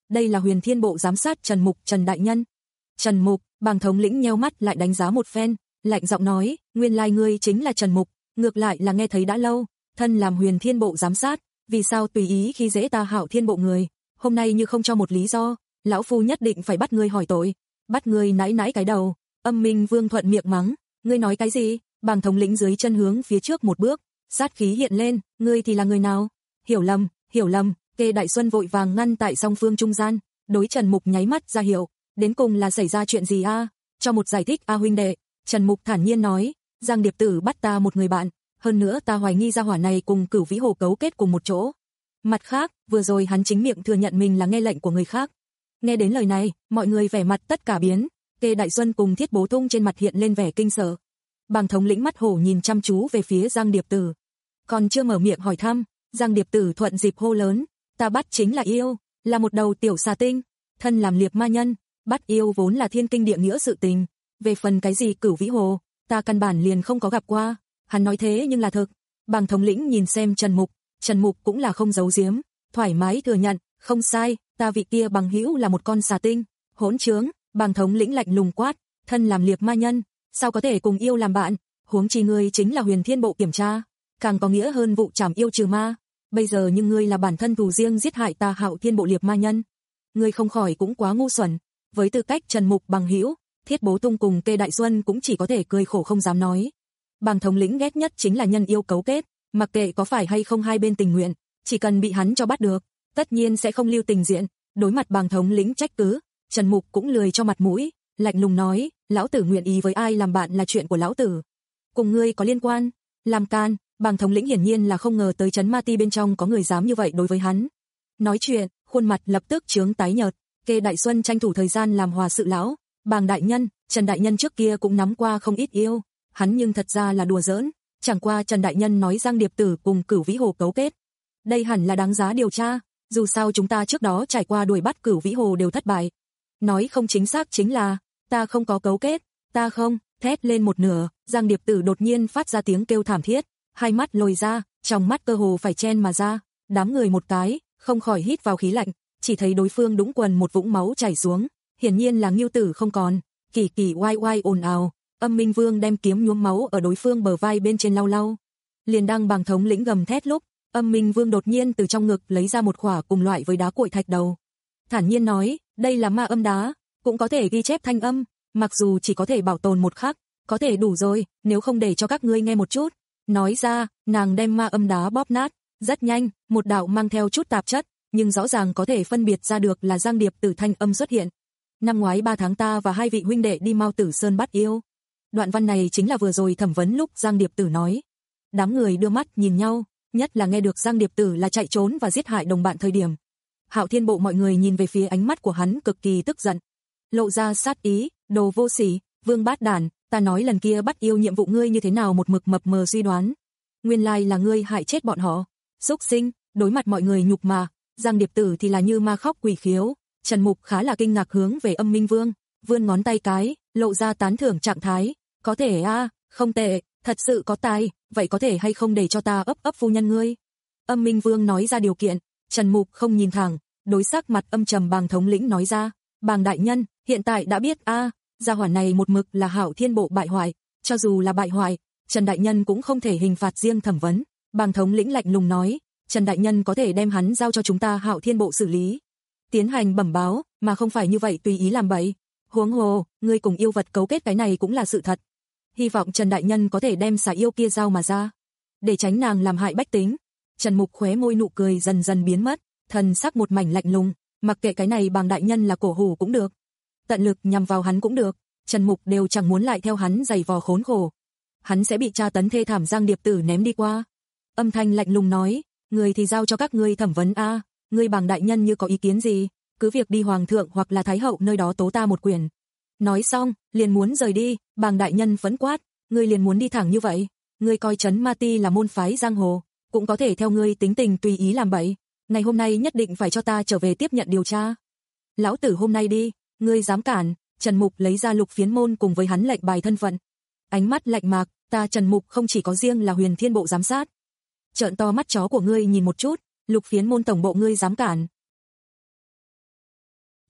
đây là Huyền Thiên Bộ giám sát Trần Mục, Trần đại nhân. Trần Mục, Bàng thống lĩnh nheo mắt lại đánh giá một phen, lạnh giọng nói, nguyên lai ngươi chính là Trần Mục, ngược lại là nghe thấy đã lâu, thân làm Huyền Thiên Bộ giám sát, vì sao tùy ý khi dễ ta Hạo Thiên Bộ người, hôm nay như không cho một lý do, lão phu nhất định phải bắt ngươi hỏi tội, bắt ngươi nãi nãi cái đầu. Âm Minh Vương thuận miệng mắng, ngươi nói cái gì? Bàng thống lĩnh dưới chân hướng phía trước một bước, sát khí hiện lên, ngươi thì là người nào? Hiểu lầm, hiểu lầm. Kê Đại Xuân vội vàng ngăn tại song phương trung gian, đối Trần Mục nháy mắt ra hiệu, đến cùng là xảy ra chuyện gì a? Cho một giải thích a huynh đệ. Trần Mục thản nhiên nói, Giang Điệp Tử bắt ta một người bạn, hơn nữa ta hoài nghi gia hỏa này cùng Cửu Vĩ Hồ cấu kết cùng một chỗ. Mặt khác, vừa rồi hắn chính miệng thừa nhận mình là nghe lệnh của người khác. Nghe đến lời này, mọi người vẻ mặt tất cả biến, Kê Đại Xuân cùng Thiết Bố Thung trên mặt hiện lên vẻ kinh sợ. Bàng thống lĩnh mắt hổ nhìn chăm chú về phía Giang Điệp Tử, còn chưa mở miệng hỏi thăm, Giang Điệp Tử thuận dịp hô lớn, ta bắt chính là yêu, là một đầu tiểu xà tinh, thân làm liệp ma nhân, bắt yêu vốn là thiên kinh địa nghĩa sự tình, về phần cái gì Cửu Vĩ Hồ, ta căn bản liền không có gặp qua. Hắn nói thế nhưng là thực. Bàng thống lĩnh nhìn xem Trần Mục, Trần Mục cũng là không giấu giếm, thoải mái thừa nhận, không sai, ta vị kia bằng hữu là một con xà tinh. Hỗn trướng. Bàng thống lĩnh lạnh lùng quát, thân làm liệp ma nhân, sao có thể cùng yêu làm bạn, huống chi ngươi chính là Huyền Thiên Bộ kiểm tra, càng có nghĩa hơn vụ trảm yêu trừ ma, bây giờ nhưng ngươi là bản thân thù riêng giết hại ta Hạo Thiên Bộ liệp ma nhân, ngươi không khỏi cũng quá ngu xuẩn. Với tư cách Trần Mục bằng hữu, Thiết Bố Tung cùng Kê Đại Xuân cũng chỉ có thể cười khổ không dám nói. Bàng thống lĩnh ghét nhất chính là nhân yêu cấu kết, mặc kệ có phải hay không hai bên tình nguyện, chỉ cần bị hắn cho bắt được, tất nhiên sẽ không lưu tình diện. Đối mặt Bàng thống lĩnh trách cứ, Trần Mục cũng lười cho mặt mũi, lạnh lùng nói, lão tử nguyện ý với ai làm bạn là chuyện của lão tử, cùng ngươi có liên quan. Làm can. Bàng thống lĩnh hiển nhiên là không ngờ tới trấn ma ti bên trong có người dám như vậy đối với hắn. Nói chuyện, khuôn mặt lập tức chướng tái nhợt. Kê Đại Xuân tranh thủ thời gian làm hòa sự lão, Bàng đại nhân, Trần đại nhân trước kia cũng nắm qua không ít yêu, hắn nhưng thật ra là đùa giỡn, chẳng qua Trần đại nhân nói Giang Điệp Tử cùng Cửu Vĩ Hồ cấu kết, đây hẳn là đáng giá điều tra, dù sao chúng ta trước đó trải qua đuổi bắt Cửu Vĩ Hồ đều thất bại. Nói không chính xác chính là, ta không có cấu kết, ta không. Thét lên một nửa, Giang Điệp Tử đột nhiên phát ra tiếng kêu thảm thiết, hai mắt lồi ra, trong mắt cơ hồ phải chen mà ra, đám người một cái, không khỏi hít vào khí lạnh, chỉ thấy đối phương đũng quần một vũng máu chảy xuống, hiển nhiên là Ngưu Tử không còn, kỳ kỳ oai oai ồn ào, Âm Minh Vương đem kiếm nhuốm máu ở đối phương bờ vai bên trên lau lau. Liền đang Bàng thống lĩnh gầm thét lúc, Âm Minh Vương đột nhiên từ trong ngực lấy ra một khỏa cùng loại với đá cuội thạch đầu. Thản nhiên nói, đây là ma âm đá, cũng có thể ghi chép thanh âm, mặc dù chỉ có thể bảo tồn một khắc, có thể đủ rồi, nếu không để cho các ngươi nghe một chút. Nói ra, nàng đem ma âm đá bóp nát, rất nhanh, một đạo mang theo chút tạp chất, nhưng rõ ràng có thể phân biệt ra được là Giang Điệp Tử thanh âm xuất hiện. Năm ngoái ba tháng ta và hai vị huynh đệ đi Mao Tử Sơn bắt yêu. Đoạn văn này chính là vừa rồi thẩm vấn lúc Giang Điệp Tử nói. Đám người đưa mắt nhìn nhau, nhất là nghe được Giang Điệp Tử là chạy trốn và giết hại đồng bạn thời điểm. Hạo Thiên Bộ mọi người nhìn về phía ánh mắt của hắn cực kỳ tức giận, lộ ra sát ý, đồ vô sỉ, Vương Bát Đản, ta nói lần kia bắt yêu nhiệm vụ ngươi như thế nào một mực mập mờ suy đoán. Nguyên lai là ngươi hại chết bọn họ. Xúc sinh. Đối mặt mọi người nhục mà, Giang Điệp Tử thì là như ma khóc quỷ khiếu. Trần Mục khá là kinh ngạc hướng về Âm Minh Vương, vươn ngón tay cái, lộ ra tán thưởng trạng thái. Có thể a, à, không tệ, thật sự có tài, vậy có thể hay không để cho ta ấp ấp phu nhân ngươi? Âm Minh Vương nói ra điều kiện, Trần Mục không nhìn thẳng, đối sắc mặt âm trầm Bàng thống lĩnh nói ra, Bàng đại nhân, hiện tại đã biết a, à, gia hỏa này một mực là Hạo Thiên Bộ bại hoại, cho dù là bại hoại, Trần đại nhân cũng không thể hình phạt riêng thẩm vấn. Bàng thống lĩnh lạnh lùng nói, Trần đại nhân có thể đem hắn giao cho chúng ta Hạo Thiên Bộ xử lý, tiến hành bẩm báo, mà không phải như vậy tùy ý làm bậy. Huống hồ, ngươi cùng yêu vật cấu kết cái này cũng là sự thật. Hy vọng Trần đại nhân có thể đem xà yêu kia giao mà ra, để tránh nàng làm hại bách tính. Trần Mục khóe môi nụ cười dần dần biến mất, thần sắc một mảnh lạnh lùng, mặc kệ cái này Bàng đại nhân là cổ hủ cũng được, tận lực nhằm vào hắn cũng được, Trần Mục đều chẳng muốn lại theo hắn giày vò khốn khổ. Hắn sẽ bị tra tấn thê thảm Giang Điệp Tử ném đi qua. Âm thanh lạnh lùng nói, người thì giao cho các ngươi thẩm vấn a, à, ngươi Bàng đại nhân như có ý kiến gì, cứ việc đi hoàng thượng hoặc là thái hậu nơi đó tố ta một quyền. Nói xong, liền muốn rời đi, Bàng đại nhân phẫn quát, ngươi liền muốn đi thẳng như vậy, ngươi coi trấn ma ti là môn phái giang hồ, cũng có thể theo ngươi tính tình tùy ý làm bậy, ngày hôm nay nhất định phải cho ta trở về tiếp nhận điều tra. Lão tử hôm nay đi, ngươi dám cản? Trần Mục lấy ra Lục Phiến Môn cùng với hắn lệnh bài thân phận. Ánh mắt lạnh mạc, ta Trần Mục không chỉ có riêng là Huyền Thiên Bộ giám sát. Trợn to mắt chó của ngươi nhìn một chút, Lục Phiến Môn tổng bộ ngươi dám cản?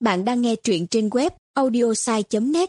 Bạn đang nghe truyện trên web audiosai chấm net.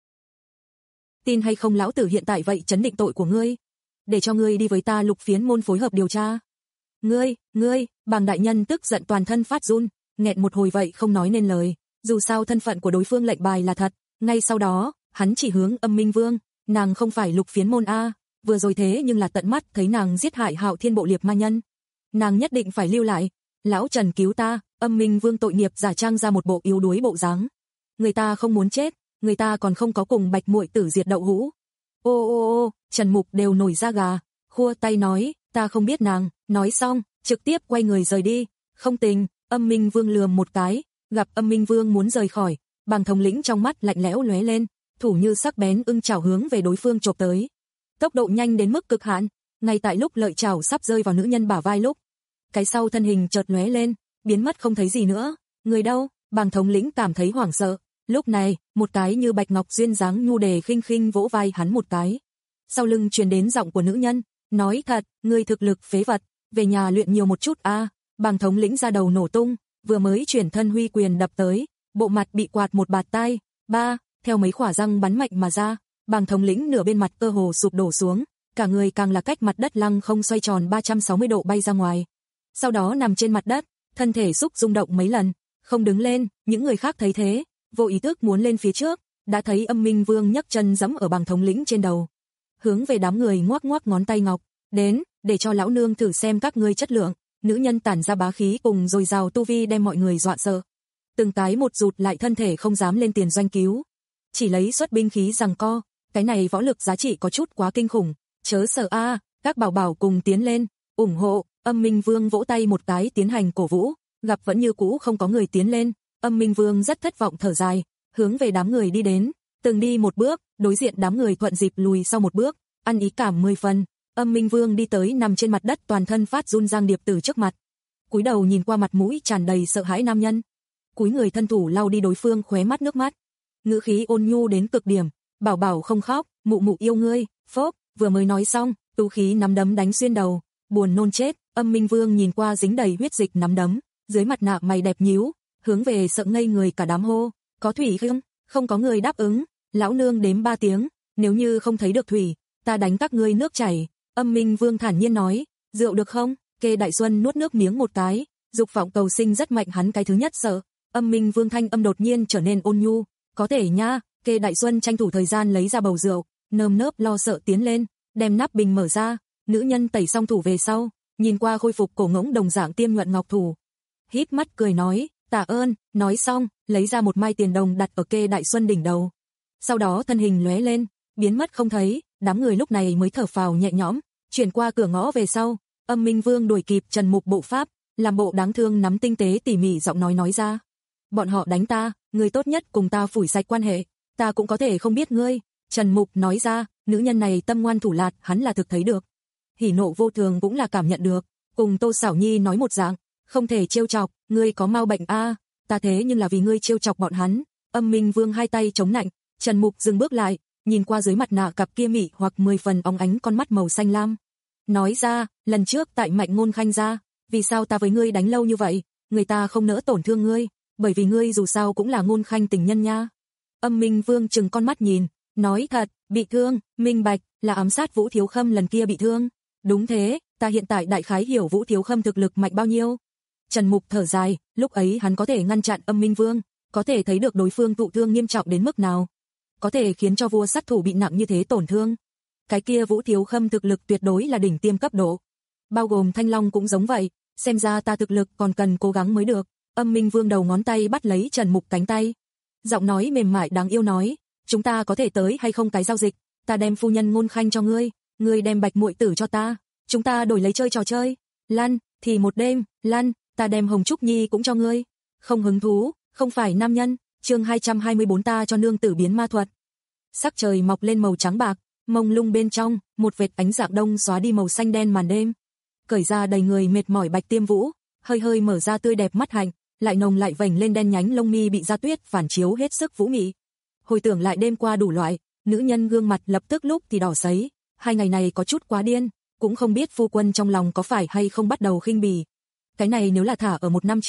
Tin hay không lão tử hiện tại vậy chấn định tội của ngươi. Để cho ngươi đi với ta Lục Phiến môn phối hợp điều tra. Ngươi, ngươi, Bàng đại nhân tức giận toàn thân phát run, nghẹn một hồi vậy không nói nên lời. Dù sao thân phận của đối phương lệnh bài là thật. Ngay sau đó, hắn chỉ hướng Âm Minh Vương. Nàng không phải Lục Phiến môn A. Vừa rồi thế nhưng là tận mắt thấy nàng giết hại Hạo Thiên bộ liệp ma nhân. Nàng nhất định phải lưu lại. Lão Trần cứu ta. Âm Minh Vương tội nghiệp giả trang ra một bộ yếu đuối bộ dáng. Người ta không muốn chết, người ta còn không có cùng Bạch muội tử diệt đậu hũ. Ô ô ô, Trần Mục đều nổi da gà, khua tay nói, ta không biết nàng, nói xong, trực tiếp quay người rời đi. Không tình, Âm Minh Vương lườm một cái, gặp Âm Minh Vương muốn rời khỏi, Bàng thống lĩnh trong mắt lạnh lẽo lóe lên, thủ như sắc bén ưng chảo hướng về đối phương chộp tới. Tốc độ nhanh đến mức cực hạn, ngay tại lúc lợi chảo sắp rơi vào nữ nhân bả vai lúc, cái sau thân hình chợt lóe lên, biến mất không thấy gì nữa. Người đâu? Bàng thống lĩnh cảm thấy hoảng sợ. Lúc này, một cái như bạch ngọc duyên dáng nhu đề khinh khinh vỗ vai hắn một cái. Sau lưng truyền đến giọng của nữ nhân, nói thật, ngươi thực lực phế vật, về nhà luyện nhiều một chút a. À. Bàng thống lĩnh ra đầu nổ tung, vừa mới chuyển thân huy quyền đập tới, bộ mặt bị quạt một bạt tai, ba, theo mấy khỏa răng bắn mạnh mà ra, Bàng thống lĩnh nửa bên mặt cơ hồ sụp đổ xuống, cả người càng là cách mặt đất lăng không xoay tròn ba trăm sáu mươi độ bay ra ngoài. Sau đó nằm trên mặt đất, thân thể xúc rung động mấy lần, không đứng lên. Những người khác thấy thế, vô ý thức muốn lên phía trước, đã thấy Âm Minh Vương nhấc chân giẫm ở Bàng thống lĩnh trên đầu, hướng về đám người ngoắc ngoắc ngón tay ngọc, đến, để cho lão nương thử xem các ngươi chất lượng. Nữ nhân tản ra bá khí cùng dồi dào tu vi đem mọi người dọa sợ, từng cái một rụt lại thân thể không dám lên tiền doanh cứu, chỉ lấy xuất binh khí giằng co. Cái này võ lực giá trị có chút quá kinh khủng, chớ sợ a, à, các bảo bảo cùng tiến lên, ủng hộ. Âm Minh Vương vỗ tay một cái tiến hành cổ vũ, gặp vẫn như cũ không có người tiến lên, Âm Minh Vương rất thất vọng thở dài, hướng về đám người đi đến, từng đi một bước, đối diện đám người thuận dịp lùi sau một bước, ăn ý cảm mười phần. Âm Minh Vương đi tới nằm trên mặt đất toàn thân phát run Giang Điệp Tử trước mặt, cúi đầu nhìn qua mặt mũi tràn đầy sợ hãi nam nhân, cúi người thân thủ lau đi đối phương khóe mắt nước mắt, ngữ khí ôn nhu đến cực điểm, bảo bảo không khóc, mụ mụ yêu ngươi. Phốc, vừa mới nói xong, tú khí nắm đấm đánh xuyên đầu, buồn nôn chết. Âm Minh Vương nhìn qua dính đầy huyết dịch nắm đấm, dưới mặt nạ mày đẹp nhíu, hướng về sợ ngây người cả đám hô, có thủy không? Không có người đáp ứng. Lão nương đếm ba tiếng, nếu như không thấy được thủy, ta đánh các ngươi nước chảy. Âm Minh Vương thản nhiên nói, rượu được không? Kê Đại Xuân nuốt nước miếng một cái, dục vọng cầu sinh rất mạnh, hắn cái thứ nhất sợ. Âm Minh Vương thanh âm đột nhiên trở nên ôn nhu, có thể nha. Kê Đại Xuân tranh thủ thời gian lấy ra bầu rượu, nơm nớp lo sợ tiến lên, đem nắp bình mở ra. Nữ nhân tẩy xong thủ về sau, nhìn qua khôi phục cổ ngỗng đồng dạng tiêm nhuận ngọc thủ, híp mắt cười nói, tạ ơn. Nói xong, lấy ra một mai tiền đồng đặt ở Kê Đại Xuân đỉnh đầu, sau đó thân hình lóe lên, biến mất không thấy. Đám người lúc này mới thở phào nhẹ nhõm. Chuyển qua cửa ngõ về sau, Âm Minh Vương đuổi kịp Trần Mục bộ pháp, làm bộ đáng thương nắm tinh tế tỉ mỉ giọng nói nói ra, bọn họ đánh ta, người tốt nhất cùng ta phủi sạch quan hệ, ta cũng có thể không biết ngươi. Trần Mục nói ra, nữ nhân này tâm ngoan thủ lạt, hắn là thực thấy được, hỉ nộ vô thường cũng là cảm nhận được, cùng Tô Sảo Nhi nói một dạng, không thể trêu chọc, ngươi có mau bệnh a, à, ta thế nhưng là vì ngươi trêu chọc bọn hắn. Âm Minh Vương hai tay chống nạnh, Trần Mục dừng bước lại, nhìn qua dưới mặt nạ cặp kia mị hoặc mười phần óng ánh con mắt màu xanh lam, nói ra, lần trước tại Mạnh Ngôn Khanh ra, vì sao ta với ngươi đánh lâu như vậy, người ta không nỡ tổn thương ngươi, bởi vì ngươi dù sao cũng là Ngôn Khanh tình nhân nha. Âm Minh Vương trừng con mắt nhìn, nói thật, bị thương, minh bạch, là ám sát Vũ Thiếu Khâm lần kia bị thương. Đúng thế, ta hiện tại đại khái hiểu Vũ Thiếu Khâm thực lực mạnh bao nhiêu. Trần Mục thở dài, lúc ấy hắn có thể ngăn chặn Âm Minh Vương, có thể thấy được đối phương thụ thương nghiêm trọng đến mức nào, có thể khiến cho vua sát thủ bị nặng như thế tổn thương. Cái kia Vũ Thiếu Khâm thực lực tuyệt đối là đỉnh tiêm cấp độ, bao gồm Thanh Long cũng giống vậy, xem ra ta thực lực còn cần cố gắng mới được. Âm Minh Vương đầu ngón tay bắt lấy Trần Mục cánh tay, giọng nói mềm mại đáng yêu nói, chúng ta có thể tới hay không cái giao dịch, ta đem phu nhân Ngôn Khanh cho ngươi, ngươi đem Bạch muội tử cho ta, chúng ta đổi lấy chơi trò chơi, lăn, thì một đêm, lăn, ta đem Hồng Trúc Nhi cũng cho ngươi. Không hứng thú, không phải nam nhân. Chương hai trăm hai mươi bốn ta cho nương tử biến ma thuật. Sắc trời mọc lên màu trắng bạc, mông lung bên trong, một vệt ánh dạng đông xóa đi màu xanh đen màn đêm. Cởi ra đầy người mệt mỏi Bạch Tiêm Vũ, hơi hơi mở ra tươi đẹp mắt hạnh, lại nồng lại vành lên đen nhánh lông mi bị da tuyết phản chiếu hết sức vũ mị. Hồi tưởng lại đêm qua đủ loại, nữ nhân gương mặt lập tức lúc thì đỏ sấy, hai ngày này có chút quá điên, cũng không biết phu quân trong lòng có phải hay không bắt đầu khinh bỉ. Cái này nếu là thả ở một năm trước,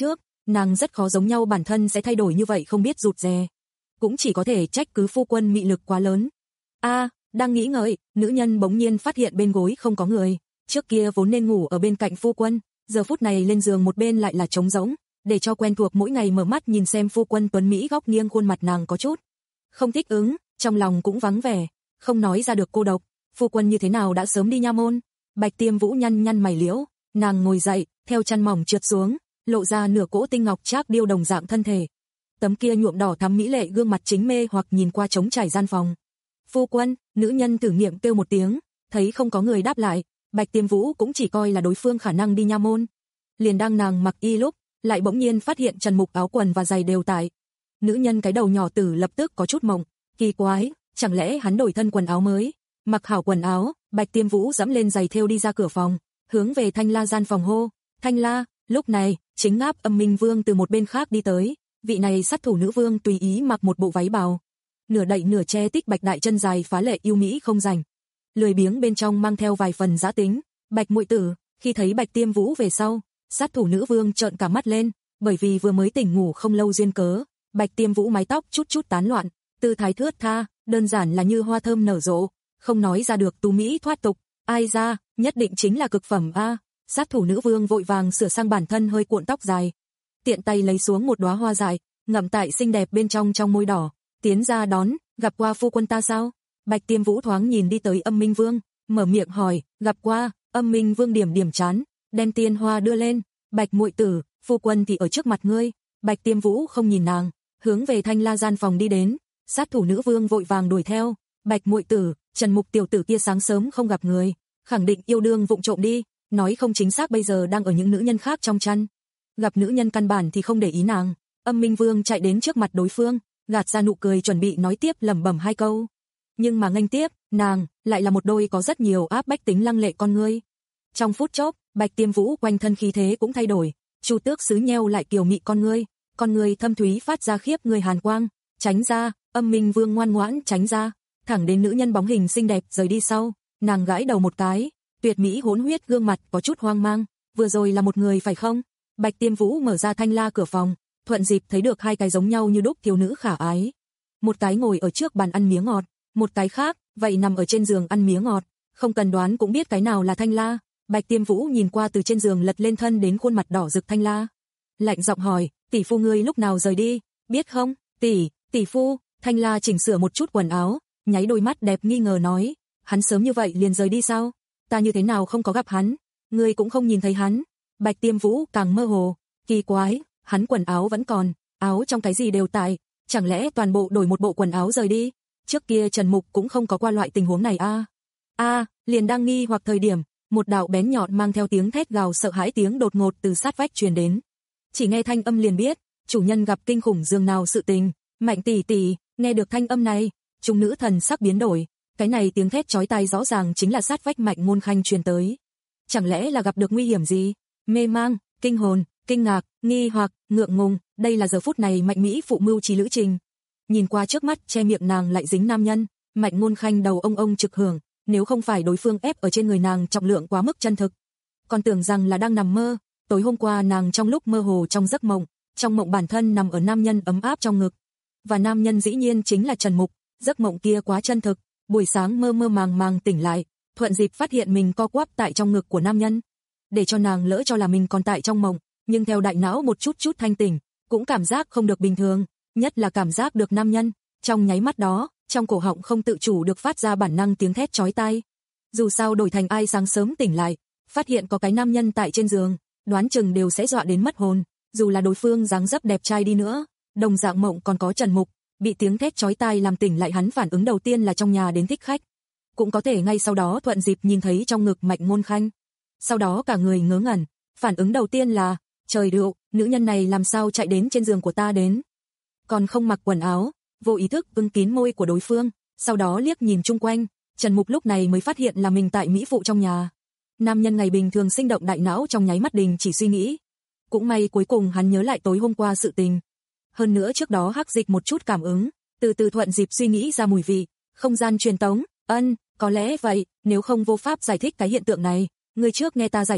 nàng rất khó giống nhau bản thân sẽ thay đổi như vậy không biết rụt rè. Cũng chỉ có thể trách cứ phu quân mị lực quá lớn. A, đang nghĩ ngợi, nữ nhân bỗng nhiên phát hiện bên gối không có người, trước kia vốn nên ngủ ở bên cạnh phu quân, giờ phút này lên giường một bên lại là trống rỗng, để cho quen thuộc mỗi ngày mở mắt nhìn xem phu quân tuấn mỹ góc nghiêng khuôn mặt nàng có chút không thích ứng, trong lòng cũng vắng vẻ, không nói ra được cô độc, phu quân như thế nào đã sớm đi nha môn. Bạch Tiêm Vũ nhăn nhăn mày liễu, nàng ngồi dậy, theo chăn mỏng trượt xuống, lộ ra nửa cỗ tinh ngọc trác điêu đồng dạng thân thể. Tấm kia nhuộm đỏ thắm mỹ lệ gương mặt chính mê hoặc nhìn qua trống trải gian phòng. Phu quân, nữ nhân thử nghiệm kêu một tiếng, thấy không có người đáp lại, Bạch Tiêm Vũ cũng chỉ coi là đối phương khả năng đi nha môn. Liền đang nàng mặc y lúc, lại bỗng nhiên phát hiện Trần Mục áo quần và giày đều tại. Nữ nhân cái đầu nhỏ tử lập tức có chút mộng, kỳ quái, chẳng lẽ hắn đổi thân quần áo mới? Mặc hảo quần áo, Bạch Tiêm Vũ dẫm lên giày thêu đi ra cửa phòng, hướng về Thanh La gian phòng hô, Thanh La. Lúc này, chính ngáp Âm Minh Vương từ một bên khác đi tới, vị này sát thủ nữ vương tùy ý mặc một bộ váy bào, nửa đậy nửa che tích bạch đại chân dài phá lệ yêu mỹ không rảnh, lười biếng bên trong mang theo vài phần dã tính. Bạch muội tử, khi thấy Bạch Tiêm Vũ về sau, sát thủ nữ vương trợn cả mắt lên, bởi vì vừa mới tỉnh ngủ không lâu duyên cớ, Bạch Tiêm Vũ mái tóc chút chút tán loạn, tư thái thướt tha, đơn giản là như hoa thơm nở rộ, không nói ra được tú mỹ thoát tục, ai ra, nhất định chính là cực phẩm a. Sát thủ nữ vương vội vàng sửa sang bản thân hơi cuộn tóc dài, tiện tay lấy xuống một đóa hoa dại, ngậm tại xinh đẹp bên trong trong môi đỏ, tiến ra đón, gặp qua phu quân ta sao? Bạch Tiêm Vũ thoáng nhìn đi tới Âm Minh Vương, mở miệng hỏi, gặp qua. Âm Minh Vương điểm điểm chán, đem tiên hoa đưa lên, Bạch muội tử, phu quân thì ở trước mặt ngươi. Bạch Tiêm Vũ không nhìn nàng, hướng về Thanh La gian phòng đi đến, sát thủ nữ vương vội vàng đuổi theo, Bạch muội tử, Trần Mục tiểu tử kia sáng sớm không gặp người, khẳng định yêu đương vụng trộm đi, nói không chính xác bây giờ đang ở những nữ nhân khác trong chăn. Gặp nữ nhân căn bản thì không để ý nàng. Âm Minh Vương chạy đến trước mặt đối phương, gạt ra nụ cười chuẩn bị nói tiếp lẩm bẩm hai câu. Nhưng mà nghênh tiếp, nàng lại là một đôi có rất nhiều áp bách tính lăng lệ con ngươi. Trong phút chốc, Bạch Tiêm Vũ quanh thân khí thế cũng thay đổi, Chu Tước sứ nheo lại kiều mị con ngươi, con ngươi thâm thúy phát ra khiếp người hàn quang, tránh ra. Âm Minh Vương ngoan ngoãn tránh ra, thẳng đến nữ nhân bóng hình xinh đẹp rời đi sau, nàng gãi đầu một cái, tuyệt mỹ hỗn huyết gương mặt có chút hoang mang, vừa rồi là một người phải không? Bạch Tiêm Vũ mở ra Thanh La cửa phòng, thuận dịp thấy được hai cái giống nhau như đúc thiếu nữ khả ái. Một cái ngồi ở trước bàn ăn mía ngọt, một cái khác, vậy nằm ở trên giường ăn mía ngọt, không cần đoán cũng biết cái nào là Thanh La. Bạch Tiêm Vũ nhìn qua từ trên giường lật lên thân đến khuôn mặt đỏ rực Thanh La, lạnh giọng hỏi, tỷ phu ngươi lúc nào rời đi, biết không? Tỷ, tỷ phu. Thanh La chỉnh sửa một chút quần áo, nháy đôi mắt đẹp nghi ngờ nói, hắn sớm như vậy liền rời đi sao? Ta như thế nào không có gặp hắn, ngươi cũng không nhìn thấy hắn. Bạch Tiêm Vũ càng mơ hồ, kỳ quái, hắn quần áo vẫn còn, áo trong cái gì đều tại, chẳng lẽ toàn bộ đổi một bộ quần áo rời đi? Trước kia Trần Mục cũng không có qua loại tình huống này a. À. A, à, liền đang nghi hoặc thời điểm, một đạo bén nhọn mang theo tiếng thét gào sợ hãi tiếng đột ngột từ sát vách truyền đến. Chỉ nghe thanh âm liền biết, chủ nhân gặp kinh khủng dường nào sự tình. Mạnh tỷ tỷ, nghe được thanh âm này, chúng nữ thần sắc biến đổi, cái này tiếng thét chói tai rõ ràng chính là sát vách Mạnh Ngôn Khanh truyền tới. Chẳng lẽ là gặp được nguy hiểm gì? Mê mang, kinh hồn, kinh ngạc, nghi hoặc, ngượng ngùng, đây là giờ phút này Mạnh Mỹ phụ mưu trí lữ trình. Nhìn qua trước mắt che miệng nàng lại dính nam nhân, Mạnh Ngôn Khanh đầu ông ông trực hưởng, nếu không phải đối phương ép ở trên người nàng trọng lượng quá mức chân thực, còn tưởng rằng là đang nằm mơ. Tối hôm qua nàng trong lúc mơ hồ trong giấc mộng, trong mộng bản thân nằm ở nam nhân ấm áp trong ngực, và nam nhân dĩ nhiên chính là Trần Mục, giấc mộng kia quá chân thực, buổi sáng mơ mơ màng màng tỉnh lại, thuận dịp phát hiện mình co quắp tại trong ngực của nam nhân, để cho nàng lỡ cho là mình còn tại trong mộng, nhưng theo đại não một chút chút thanh tỉnh, cũng cảm giác không được bình thường, nhất là cảm giác được nam nhân, trong nháy mắt đó, trong cổ họng không tự chủ được phát ra bản năng tiếng thét chói tai. Dù sao đổi thành ai sáng sớm tỉnh lại, phát hiện có cái nam nhân tại trên giường, đoán chừng đều sẽ dọa đến mất hồn, dù là đối phương dáng dấp đẹp trai đi nữa. Đồng dạng mộng còn có Trần Mục, bị tiếng thét chói tai làm tỉnh lại, hắn phản ứng đầu tiên là trong nhà đến thích khách, cũng có thể ngay sau đó thuận dịp nhìn thấy trong ngực Mạnh Ngôn Khanh. Sau đó cả người ngớ ngẩn, phản ứng đầu tiên là, trời rượu, nữ nhân này làm sao chạy đến trên giường của ta đến? Còn không mặc quần áo, vô ý thức ưng kín môi của đối phương, sau đó liếc nhìn chung quanh, Trần Mục lúc này mới phát hiện là mình tại mỹ phụ trong nhà. Nam nhân ngày bình thường sinh động đại não trong nháy mắt đình chỉ suy nghĩ. Cũng may cuối cùng hắn nhớ lại tối hôm qua sự tình. Hơn nữa trước đó hắc dịch một chút cảm ứng, từ từ thuận dịp suy nghĩ ra mùi vị, không gian truyền tống, ân, có lẽ vậy, nếu không vô pháp giải thích cái hiện tượng này, người trước nghe ta giải thích.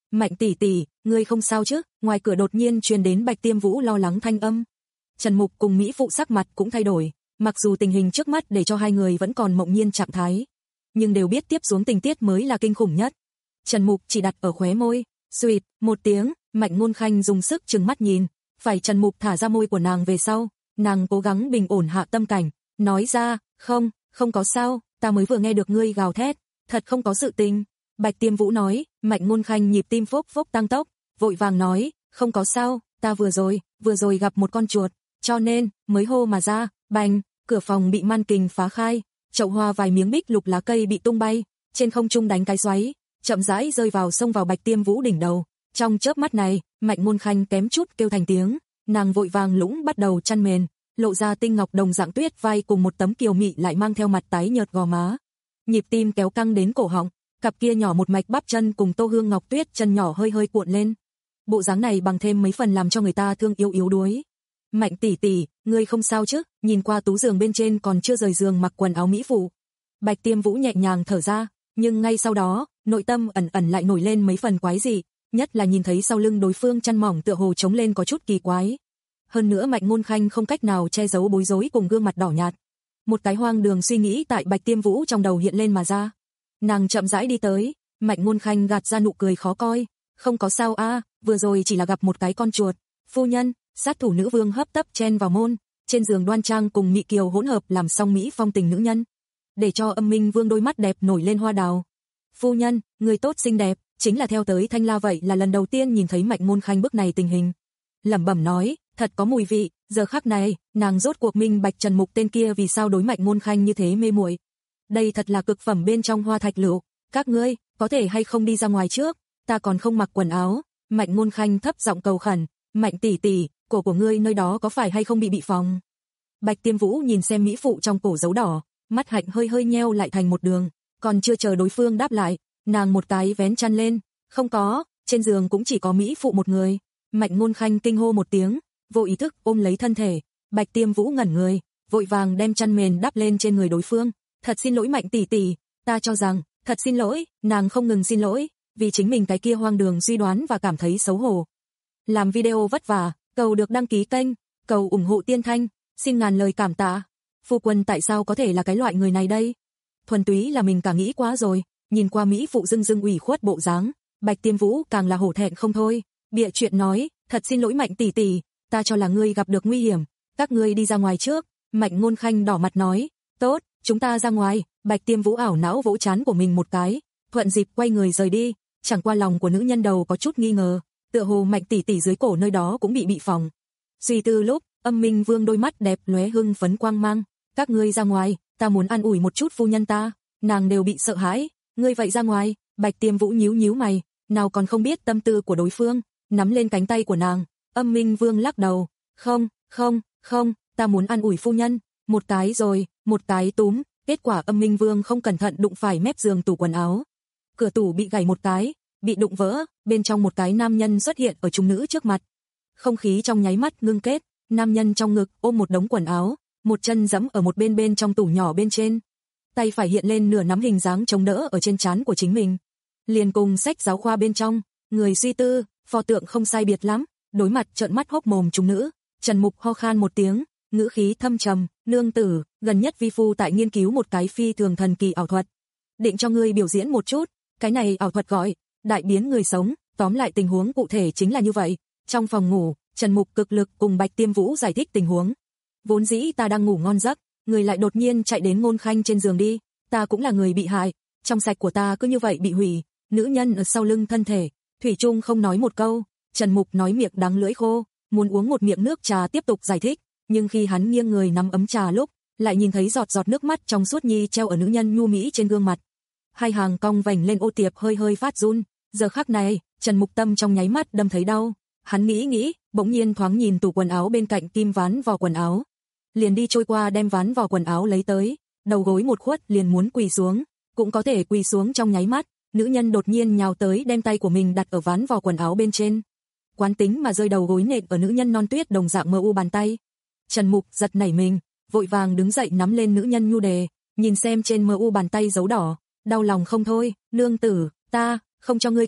Mạnh tỷ tỷ, ngươi không sao chứ? Ngoài cửa đột nhiên truyền đến Bạch Tiêm Vũ lo lắng thanh âm. Trần Mục cùng Mỹ Phụ sắc mặt cũng thay đổi, mặc dù tình hình trước mắt để cho hai người vẫn còn mộng nhiên trạng thái, nhưng đều biết tiếp xuống tình tiết mới là kinh khủng nhất. Trần Mục chỉ đặt ở khóe môi, suýt, một tiếng, Mạnh Ngôn Khanh dùng sức trừng mắt nhìn, phải Trần Mục thả ra môi của nàng về sau, nàng cố gắng bình ổn hạ tâm cảnh, nói ra, không, không có sao, ta mới vừa nghe được ngươi gào thét, thật không có sự tình. Bạch Tiêm Vũ nói, Mạnh Ngôn Khanh nhịp tim phốc phốc tăng tốc, vội vàng nói, không có sao, ta vừa rồi, vừa rồi gặp một con chuột, cho nên, mới hô mà ra, bành, cửa phòng bị man kình phá khai, chậu hoa vài miếng bích lục lá cây bị tung bay, trên không trung đánh cái xoáy, chậm rãi rơi vào xông vào Bạch Tiêm Vũ đỉnh đầu. Trong chớp mắt này, Mạnh Ngôn Khanh kém chút kêu thành tiếng, nàng vội vàng lũng bắt đầu chăn mền, lộ ra tinh ngọc đồng dạng tuyết vai cùng một tấm kiều mị lại mang theo mặt tái nhợt gò má. Nhịp tim kéo căng đến cổ họng, cặp kia nhỏ một mạch bắp chân cùng Tô Hương Ngọc Tuyết chân nhỏ hơi hơi cuộn lên. Bộ dáng này bằng thêm mấy phần làm cho người ta thương yêu yếu đuối. Mạnh tỷ tỷ, ngươi không sao chứ? Nhìn qua tú giường bên trên còn chưa rời giường mặc quần áo mỹ phụ. Bạch Tiêm Vũ nhẹ nhàng thở ra, nhưng ngay sau đó, nội tâm ẩn ẩn lại nổi lên mấy phần quái dị, nhất là nhìn thấy sau lưng đối phương chăn mỏng tựa hồ chống lên có chút kỳ quái. Hơn nữa Mạnh Ngôn Khanh không cách nào che giấu bối rối cùng gương mặt đỏ nhạt. Một cái hoang đường suy nghĩ tại Bạch Tiêm Vũ trong đầu hiện lên mà ra. Nàng chậm rãi đi tới, Mạnh Ngôn Khanh gạt ra nụ cười khó coi, không có sao a, vừa rồi chỉ là gặp một cái con chuột. Phu nhân, sát thủ nữ vương hấp tấp chen vào môn, trên giường đoan trang cùng mị kiều hỗn hợp làm song mỹ phong tình nữ nhân, để cho Âm Minh Vương đôi mắt đẹp nổi lên hoa đào. Phu nhân, người tốt xinh đẹp, chính là theo tới Thanh La vậy là lần đầu tiên nhìn thấy Mạnh Ngôn Khanh bức này tình hình. Lẩm bẩm nói, thật có mùi vị, giờ khắc này, nàng rốt cuộc minh bạch Trần Mục tên kia vì sao đối Mạnh Ngôn Khanh như thế mê muội. Đây thật là cực phẩm bên trong hoa thạch lựu, các ngươi, có thể hay không đi ra ngoài trước, ta còn không mặc quần áo. Mạnh Ngôn Khanh thấp giọng cầu khẩn, Mạnh tỷ tỷ, cổ của ngươi nơi đó có phải hay không bị bị phòng? Bạch Tiêm Vũ nhìn xem mỹ phụ trong cổ dấu đỏ, mắt hạnh hơi hơi nheo lại thành một đường, còn chưa chờ đối phương đáp lại, nàng một cái vén chăn lên, không có, trên giường cũng chỉ có mỹ phụ một người. Mạnh Ngôn Khanh kinh hô một tiếng, vô ý thức ôm lấy thân thể, Bạch Tiêm Vũ ngẩn người, vội vàng đem chăn mền đắp lên trên người đối phương, thật xin lỗi Mạnh tỷ tỷ, ta cho rằng, thật xin lỗi, nàng không ngừng xin lỗi, vì chính mình cái kia hoang đường suy đoán và cảm thấy xấu hổ. Làm video vất vả, cầu được đăng ký kênh, cầu ủng hộ Tiên Thanh, xin ngàn lời cảm tạ. Phu quân tại sao có thể là cái loại người này đây? Thuần túy là mình cả nghĩ quá rồi, nhìn qua mỹ phụ dưng dưng ủy khuất bộ dáng, Bạch Tiêm Vũ càng là hổ thẹn không thôi, bịa chuyện nói, thật xin lỗi Mạnh tỷ tỷ, ta cho là ngươi gặp được nguy hiểm, các ngươi đi ra ngoài trước. Mạnh Ngôn Khanh đỏ mặt nói, tốt, chúng ta ra ngoài. Bạch Tiêm Vũ ảo não vỗ trán của mình một cái, thuận dịp quay người rời đi, chẳng qua lòng của nữ nhân đầu có chút nghi ngờ, tựa hồ Mạnh tỷ tỷ dưới cổ nơi đó cũng bị bị phòng. Suy tư lúc, Âm Minh Vương đôi mắt đẹp lóe hưng phấn quang mang, các ngươi ra ngoài, ta muốn an ủi một chút phu nhân ta. Nàng đều bị sợ hãi, ngươi vậy ra ngoài. Bạch Tiêm Vũ nhíu nhíu mày, nào còn không biết tâm tư của đối phương, nắm lên cánh tay của nàng. Âm Minh Vương lắc đầu, không, không, không, ta muốn an ủi phu nhân. Một cái rồi, một cái túm, kết quả Âm Minh Vương không cẩn thận đụng phải mép giường tủ quần áo. Cửa tủ bị gãy một cái, bị đụng vỡ, bên trong một cái nam nhân xuất hiện ở chúng nữ trước mặt. Không khí trong nháy mắt ngưng kết, nam nhân trong ngực ôm một đống quần áo, một chân giẫm ở một bên bên trong tủ nhỏ bên trên. Tay phải hiện lên nửa nắm hình dáng chống đỡ ở trên trán của chính mình. Liền cùng sách giáo khoa bên trong, người suy tư, pho tượng không sai biệt lắm, đối mặt trợn mắt hốc mồm chúng nữ, Trần Mục ho khan một tiếng, ngữ khí thâm trầm, nương tử, gần nhất vi phu tại nghiên cứu một cái phi thường thần kỳ ảo thuật. Định cho ngươi biểu diễn một chút, cái này ảo thuật gọi đại biến người sống, tóm lại tình huống cụ thể chính là như vậy. Trong phòng ngủ, Trần Mục cực lực cùng Bạch Tiêm Vũ giải thích tình huống. Vốn dĩ ta đang ngủ ngon giấc, người lại đột nhiên chạy đến Ngôn Khanh trên giường đi, ta cũng là người bị hại, trong sạch của ta cứ như vậy bị hủy. Nữ nhân ở sau lưng thân thể, thủy chung không nói một câu. Trần Mục nói miệng đắng lưỡi khô, muốn uống một miệng nước trà tiếp tục giải thích, nhưng khi hắn nghiêng người nắm ấm trà lúc, lại nhìn thấy giọt giọt nước mắt trong suốt nhi treo ở nữ nhân nhu mỹ trên gương mặt. Hai hàng cong vành lên ô tiệp hơi hơi phát run, giờ khắc này, Trần Mục tâm trong nháy mắt đâm thấy đau. Hắn nghĩ nghĩ, bỗng nhiên thoáng nhìn tủ quần áo bên cạnh kim ván vò quần áo, liền đi trôi qua đem ván vò quần áo lấy tới, đầu gối một khuất liền muốn quỳ xuống, cũng có thể quỳ xuống trong nháy mắt, nữ nhân đột nhiên nhào tới đem tay của mình đặt ở ván vò quần áo bên trên, quán tính mà rơi đầu gối nện ở nữ nhân non tuyết đồng dạng mơ u bàn tay. Trần Mục giật nảy mình, vội vàng đứng dậy nắm lên nữ nhân nhu đề, nhìn xem trên mơ u bàn tay dấu đỏ, đau lòng không thôi, nương tử, ta không cho ngươi quỳ.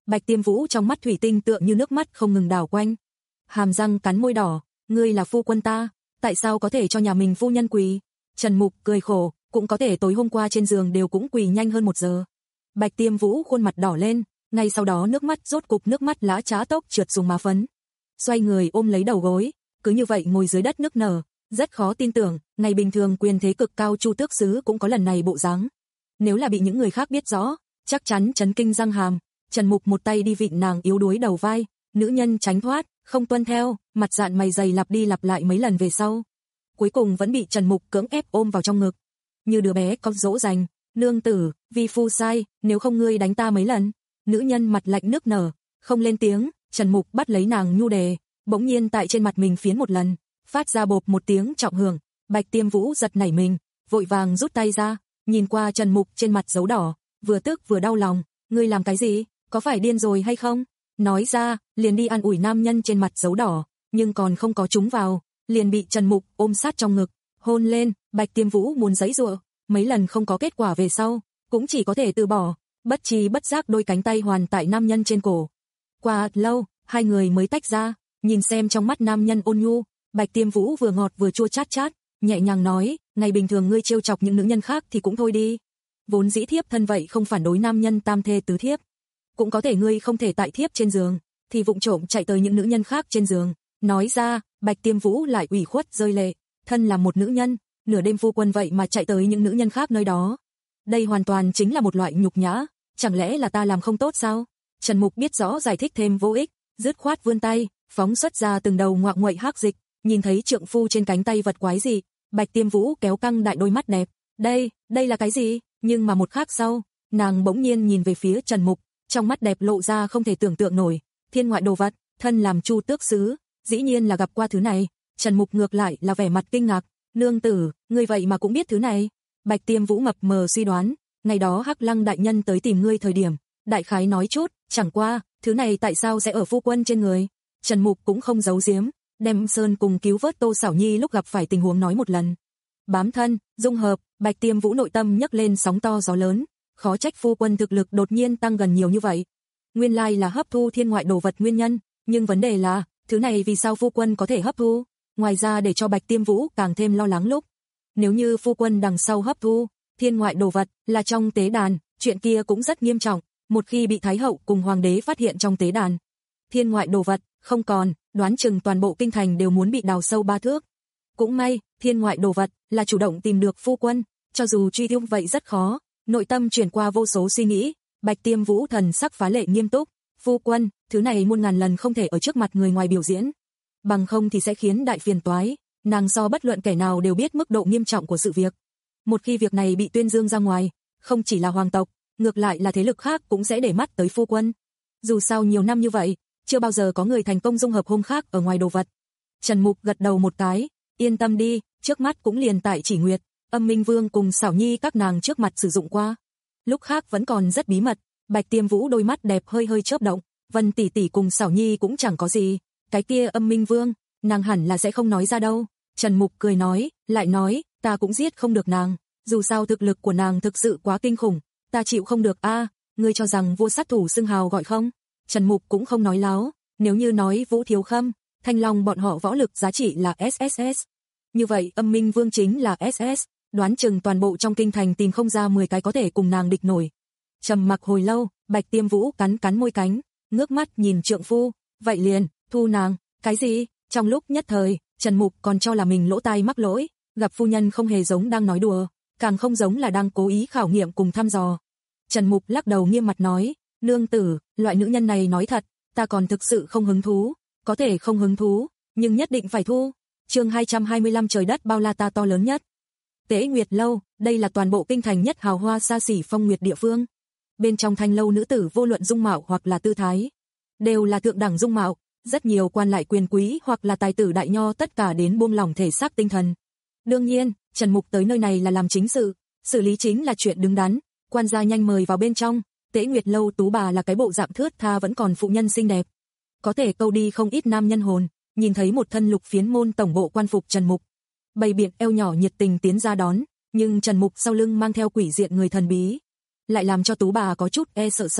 Bạch Tiêm Vũ trong mắt thủy tinh tựa như nước mắt không ngừng đảo quanh. Hàm răng cắn môi đỏ, ngươi là phu quân ta, tại sao có thể cho nhà mình phu nhân quỳ? Trần Mục cười khổ, cũng có thể tối hôm qua trên giường đều cũng quỳ nhanh hơn một giờ. Bạch Tiêm Vũ khuôn mặt đỏ lên, ngay sau đó nước mắt rốt cục nước mắt lã chã tốc trượt xuống má phấn. Xoay người ôm lấy đầu gối, cứ như vậy ngồi dưới đất nức nở, rất khó tin tưởng, ngày bình thường quyền thế cực cao Chu Tước Sứ cũng có lần này bộ dáng. Nếu là bị những người khác biết rõ, chắc chắn chấn kinh răng hàm. Trần Mục một tay đi vịn nàng yếu đuối đầu vai, nữ nhân tránh thoát, không tuân theo, mặt dạn mày dày lặp đi lặp lại mấy lần về sau. Cuối cùng vẫn bị Trần Mục cưỡng ép ôm vào trong ngực. Như đứa bé con dỗ dành, nương tử, vi phu sai, nếu không ngươi đánh ta mấy lần. Nữ nhân mặt lạnh nước nở, không lên tiếng, Trần Mục bắt lấy nàng nhu đề, bỗng nhiên tại trên mặt mình phiến một lần, phát ra bộp một tiếng trọng hưởng. Bạch Tiêm Vũ giật nảy mình, vội vàng rút tay ra, nhìn qua Trần Mục trên mặt dấu đỏ, vừa tức vừa đau lòng, ngươi làm cái gì, có phải điên rồi hay không? Nói ra, liền đi an ủi nam nhân trên mặt dấu đỏ, nhưng còn không có trúng vào, liền bị Trần Mục ôm sát trong ngực, hôn lên. Bạch Tiêm Vũ muốn giãy giụa, mấy lần không có kết quả về sau, cũng chỉ có thể từ bỏ, bất chi bất giác đôi cánh tay hoàn tại nam nhân trên cổ. Qua lâu, hai người mới tách ra, nhìn xem trong mắt nam nhân ôn nhu, Bạch Tiêm Vũ vừa ngọt vừa chua chát chát, nhẹ nhàng nói, ngày bình thường ngươi trêu chọc những nữ nhân khác thì cũng thôi đi. Vốn dĩ thiếp thân vậy không phản đối nam nhân tam thê tứ thiếp. Cũng có thể ngươi không thể tại thiếp trên giường, thì vụng trộm chạy tới những nữ nhân khác trên giường. Nói ra, Bạch Tiêm Vũ lại ủy khuất rơi lệ, thân là một nữ nhân, nửa đêm phu quân vậy mà chạy tới những nữ nhân khác nơi đó. Đây hoàn toàn chính là một loại nhục nhã, chẳng lẽ là ta làm không tốt sao? Trần Mục biết rõ giải thích thêm vô ích, dứt khoát vươn tay, phóng xuất ra từng đầu ngoạc nguậy hắc dịch, nhìn thấy trượng phu trên cánh tay vật quái gì, Bạch Tiêm Vũ kéo căng đại đôi mắt đẹp, đây, đây là cái gì? Nhưng mà một khắc sau, nàng bỗng nhiên nhìn về phía Trần Mục, trong mắt đẹp lộ ra không thể tưởng tượng nổi, thiên ngoại đồ vật, thân làm Chu Tước Sứ, dĩ nhiên là gặp qua thứ này. Trần Mục ngược lại là vẻ mặt kinh ngạc, nương tử, ngươi vậy mà cũng biết thứ này. Bạch Tiêm Vũ mập mờ suy đoán, ngày đó Hắc Lăng đại nhân tới tìm ngươi thời điểm, đại khái nói chút, chẳng qua, thứ này tại sao sẽ ở phu quân trên người? Trần Mục cũng không giấu giếm, đem Sơn cùng cứu vớt Tô Xảo Nhi lúc gặp phải tình huống nói một lần. Bám thân, dung hợp, Bạch Tiêm Vũ nội tâm nhấc lên sóng to gió lớn, khó trách phu quân thực lực đột nhiên tăng gần nhiều như vậy. Nguyên lai là hấp thu thiên ngoại đồ vật nguyên nhân, nhưng vấn đề là, thứ này vì sao phu quân có thể hấp thu? Ngoài ra để cho Bạch Tiêm Vũ càng thêm lo lắng lúc, nếu như phu quân đằng sau hấp thu thiên ngoại đồ vật là trong tế đàn, chuyện kia cũng rất nghiêm trọng, một khi bị Thái hậu cùng hoàng đế phát hiện trong tế đàn, thiên ngoại đồ vật không còn, đoán chừng toàn bộ kinh thành đều muốn bị đào sâu ba thước. Cũng may, thiên ngoại đồ vật là chủ động tìm được phu quân, cho dù truy tiêu vậy rất khó. Nội tâm chuyển qua vô số suy nghĩ, Bạch Tiêm Vũ thần sắc phá lệ nghiêm túc, phu quân, thứ này muôn ngàn lần không thể ở trước mặt người ngoài biểu diễn, bằng không thì sẽ khiến đại phiền toái. Nàng so bất luận kẻ nào đều biết mức độ nghiêm trọng của sự việc. Một khi việc này bị tuyên dương ra ngoài, không chỉ là hoàng tộc, ngược lại là thế lực khác cũng sẽ để mắt tới phu quân. Dù sao nhiều năm như vậy, chưa bao giờ có người thành công dung hợp hôn khác ở ngoài đồ vật. Trần Mục gật đầu một cái, yên tâm đi, trước mắt cũng liền tại Chỉ Nguyệt, Âm Minh Vương cùng Xảo Nhi các nàng trước mặt sử dụng qua. Lúc khác vẫn còn rất bí mật. Bạch Tiêm Vũ đôi mắt đẹp hơi hơi chớp động, Vân tỷ tỷ cùng Xảo Nhi cũng chẳng có gì, cái kia Âm Minh Vương, nàng hẳn là sẽ không nói ra đâu. Trần Mục cười nói, lại nói, ta cũng giết không được nàng, dù sao thực lực của nàng thực sự quá kinh khủng, ta chịu không được a. À, ngươi cho rằng vua sát thủ xưng hào gọi không? Trần Mục cũng không nói láo, nếu như nói Vũ Thiếu Khâm, Thanh Long bọn họ võ lực giá trị là ét ét ét, như vậy Âm Minh Vương chính là ét ét, đoán chừng toàn bộ trong kinh thành tìm không ra mười cái có thể cùng nàng địch nổi. Trầm mặc hồi lâu, Bạch Tiêm Vũ cắn cắn môi cánh, ngước mắt nhìn trượng phu, vậy liền, thu nàng, cái gì? Trong lúc nhất thời, Trần Mục còn cho là mình lỗ tai mắc lỗi, gặp phu nhân không hề giống đang nói đùa, càng không giống là đang cố ý khảo nghiệm cùng thăm dò. Trần Mục lắc đầu nghiêm mặt nói, nương tử, loại nữ nhân này nói thật, ta còn thực sự không hứng thú, có thể không hứng thú, nhưng nhất định phải thu. Chương hai trăm hai mươi lăm trời đất bao la ta to lớn nhất. Tế Nguyệt lâu, đây là toàn bộ kinh thành nhất hào hoa xa xỉ phong nguyệt địa phương. Bên trong thanh lâu nữ tử vô luận dung mạo hoặc là tư thái, đều là thượng đẳng dung mạo, rất nhiều quan lại quyền quý hoặc là tài tử đại nho tất cả đến buông lỏng thể xác tinh thần. Đương nhiên, Trần Mục tới nơi này là làm chính sự, xử lý chính là chuyện đứng đắn, quan gia nhanh mời vào bên trong. Tế Nguyệt lâu tú bà là cái bộ dạng thướt tha vẫn còn phụ nhân xinh đẹp, có thể câu đi không ít nam nhân hồn. Nhìn thấy một thân lục phiến môn tổng bộ quan phục Trần Mục, bày biện eo nhỏ nhiệt tình tiến ra đón, nhưng Trần Mục sau lưng mang theo quỷ diện người thần bí, lại làm cho tú bà có chút e sợ sợ.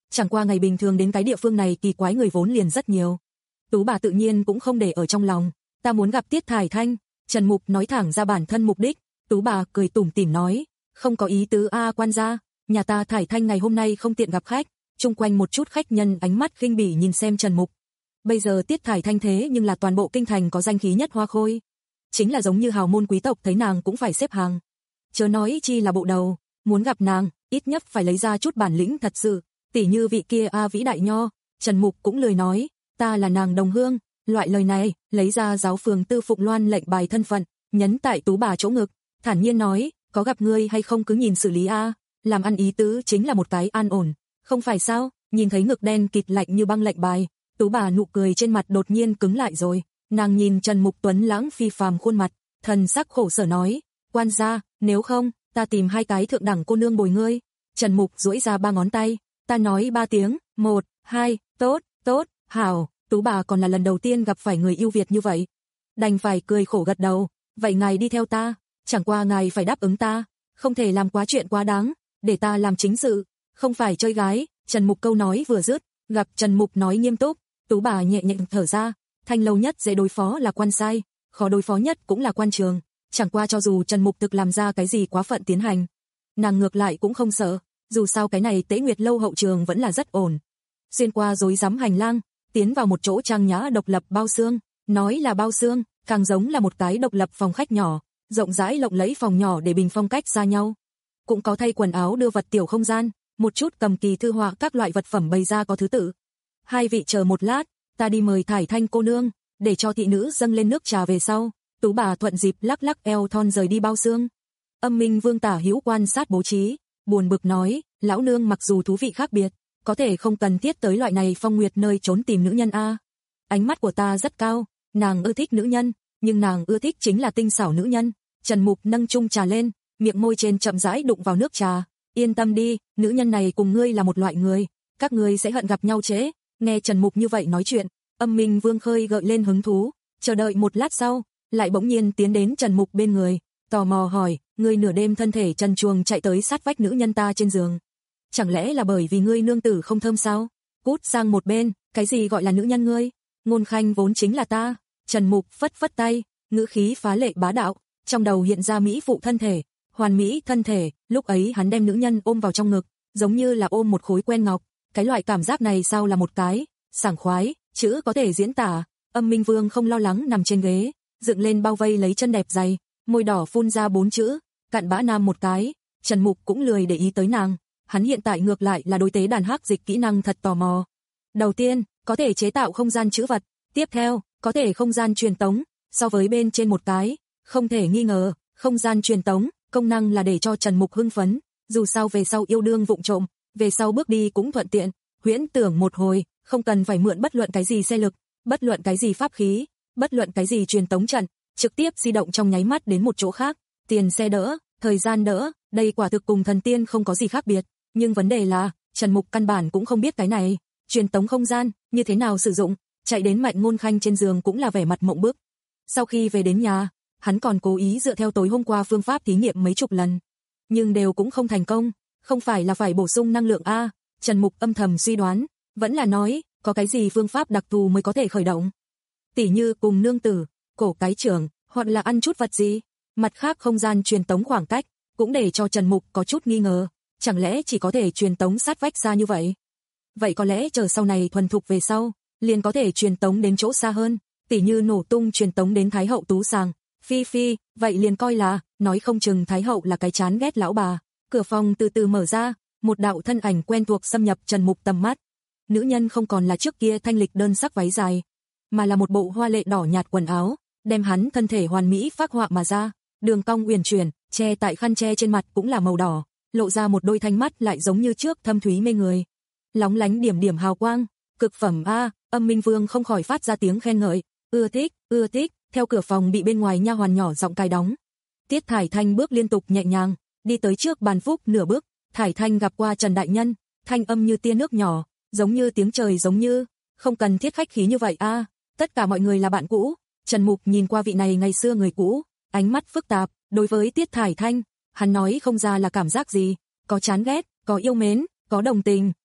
chẳng qua ngày bình thường đến cái địa phương này kỳ quái người vốn liền rất nhiều. Tú bà tự nhiên cũng không để ở trong lòng, ta muốn gặp Tiết Thải Thanh. Trần Mục nói thẳng ra bản thân mục đích. Tú bà cười tủm tỉm nói, không có ý tứ a quan gia, nhà ta Thải Thanh ngày hôm nay không tiện gặp khách. Chung quanh một chút khách nhân ánh mắt khinh bỉ nhìn xem Trần Mục. Bây giờ Tiết Thải Thanh thế nhưng là toàn bộ kinh thành có danh khí nhất Hoa Khôi, chính là giống như hào môn quý tộc thấy nàng cũng phải xếp hàng. Chớ nói chi là bộ đầu, muốn gặp nàng, ít nhất phải lấy ra chút bản lĩnh thật sự, tỉ như vị kia a vĩ đại nho. Trần Mục cũng lười nói, ta là nàng đồng hương, loại lời này, lấy ra giáo phường Tư Phụng Loan lệnh bài thân phận, nhấn tại Tú bà chỗ ngực, thản nhiên nói, có gặp ngươi hay không cứ nhìn xử lý a, làm ăn ý tứ chính là một cái an ổn, không phải sao? Nhìn thấy ngực đen kịt lạnh như băng lệnh bài, Tú bà nụ cười trên mặt đột nhiên cứng lại rồi, nàng nhìn Trần Mục tuấn lãng phi phàm khuôn mặt, thần sắc khổ sở nói, quan gia, nếu không, ta tìm hai cái thượng đẳng cô nương bồi ngươi. Trần Mục duỗi ra ba ngón tay, ta nói ba tiếng, một, hai, tốt, tốt, hảo. Tú bà còn là lần đầu tiên gặp phải người yêu Việt như vậy, đành phải cười khổ gật đầu, vậy ngài đi theo ta, chẳng qua ngài phải đáp ứng ta, không thể làm quá chuyện quá đáng, để ta làm chính sự, không phải chơi gái. Trần Mục câu nói vừa dứt, gặp Trần Mục nói nghiêm túc, Tú bà nhẹ nhẹ thở ra, Thanh lâu nhất dễ đối phó là quan sai, khó đối phó nhất cũng là quan trường, chẳng qua cho dù Trần Mục thực làm ra cái gì quá phận tiến hành, nàng ngược lại cũng không sợ, dù sao cái này Tế Nguyệt lâu hậu trường vẫn là rất ổn. Xuyên qua rối rắm hành lang, tiến vào một chỗ trang nhã độc lập bao xương, nói là bao xương, càng giống là một cái độc lập phòng khách nhỏ, rộng rãi lộng lẫy phòng nhỏ để bình phong cách xa nhau. Cũng có thay quần áo đưa vật tiểu không gian, một chút cầm kỳ thư họa các loại vật phẩm bày ra có thứ tự. Hai vị chờ một lát, ta đi mời Thải Thanh cô nương, để cho thị nữ dâng lên nước trà về sau. Tú bà thuận dịp lắc lắc eo thon rời đi bao xương. Âm Minh Vương Tả Hữu quan sát bố trí, buồn bực nói, lão nương mặc dù thú vị khác biệt, có thể không cần thiết tới loại này phong nguyệt nơi trốn tìm nữ nhân a. Ánh mắt của ta rất cao, nàng ưa thích nữ nhân, nhưng nàng ưa thích chính là tinh xảo nữ nhân. Trần Mục nâng chung trà lên, miệng môi trên chậm rãi đụng vào nước trà, yên tâm đi, nữ nhân này cùng ngươi là một loại người, các ngươi sẽ hận gặp nhau chế. Nghe Trần Mục như vậy nói chuyện, Âm Minh Vương khơi gợi lên hứng thú, chờ đợi một lát sau, lại bỗng nhiên tiến đến Trần Mục bên người, tò mò hỏi, ngươi nửa đêm thân thể trần truồng chạy tới sát vách nữ nhân ta trên giường, chẳng lẽ là bởi vì ngươi nương tử không thơm sao? Cút sang một bên, cái gì gọi là nữ nhân ngươi? Ngôn Khanh vốn chính là ta. Trần Mục phất phất tay, ngữ khí phá lệ bá đạo, trong đầu hiện ra mỹ phụ thân thể, hoàn mỹ thân thể, lúc ấy hắn đem nữ nhân ôm vào trong ngực, giống như là ôm một khối quen ngọc, cái loại cảm giác này sao là một cái sảng khoái, chữ có thể diễn tả. Âm Minh Vương không lo lắng nằm trên ghế, dựng lên bao vây lấy chân đẹp dày, môi đỏ phun ra bốn chữ, cặn bã nam một cái. Trần Mục cũng lười để ý tới nàng, hắn hiện tại ngược lại là đối tế đàn hắc dịch kỹ năng thật tò mò. Đầu tiên, có thể chế tạo không gian trữ vật, tiếp theo, có thể không gian truyền tống, so với bên trên một cái, không thể nghi ngờ, không gian truyền tống, công năng là để cho Trần Mục hưng phấn, dù sao về sau yêu đương vụng trộm, về sau bước đi cũng thuận tiện, huyễn tưởng một hồi, không cần phải mượn bất luận cái gì xe lực, bất luận cái gì pháp khí, bất luận cái gì truyền tống trận, trực tiếp di động trong nháy mắt đến một chỗ khác, tiền xe đỡ, thời gian đỡ, đây quả thực cùng thần tiên không có gì khác biệt, nhưng vấn đề là, Trần Mục căn bản cũng không biết cái này, truyền tống không gian, như thế nào sử dụng, chạy đến Mạnh Ngôn Khanh trên giường cũng là vẻ mặt mộng bức. Sau khi về đến nhà, hắn còn cố ý dựa theo tối hôm qua phương pháp thí nghiệm mấy chục lần, nhưng đều cũng không thành công, không phải là phải bổ sung năng lượng a? Trần Mục âm thầm suy đoán, vẫn là nói, có cái gì phương pháp đặc thù mới có thể khởi động. Tỉ như cùng nương tử, cổ cái trưởng, hoặc là ăn chút vật gì. Mặt khác không gian truyền tống khoảng cách, cũng để cho Trần Mục có chút nghi ngờ, chẳng lẽ chỉ có thể truyền tống sát vách xa như vậy? Vậy có lẽ chờ sau này thuần thục về sau, liền có thể truyền tống đến chỗ xa hơn, tỉ như nổ tung truyền tống đến Thái hậu tú sàng. Phi phi, vậy liền coi là, nói không chừng Thái hậu là cái chán ghét lão bà. Cửa phòng từ từ mở ra, một đạo thân ảnh quen thuộc xâm nhập Trần Mục tầm mắt. Nữ nhân không còn là trước kia thanh lịch đơn sắc váy dài, mà là một bộ hoa lệ đỏ nhạt quần áo, đem hắn thân thể hoàn mỹ phác họa mà ra, đường cong uyển chuyển, che tại khăn che trên mặt cũng là màu đỏ, lộ ra một đôi thanh mắt lại giống như trước thâm thúy mê người, lóng lánh điểm điểm hào quang, cực phẩm a. Âm Minh Vương không khỏi phát ra tiếng khen ngợi, ưa thích, ưa thích. Theo cửa phòng bị bên ngoài nha hoàn nhỏ giọng cài đóng, Tiết Thải Thanh bước liên tục nhẹ nhàng, đi tới trước bàn phúc nửa bước. Thải Thanh gặp qua Trần đại nhân, thanh âm như tia nước nhỏ, giống như tiếng trời giống như, không cần thiết khách khí như vậy a, à, tất cả mọi người là bạn cũ. Trần Mục nhìn qua vị này ngày xưa người cũ, ánh mắt phức tạp, đối với Tiết Thải Thanh, hắn nói không ra là cảm giác gì, có chán ghét, có yêu mến, có đồng tình,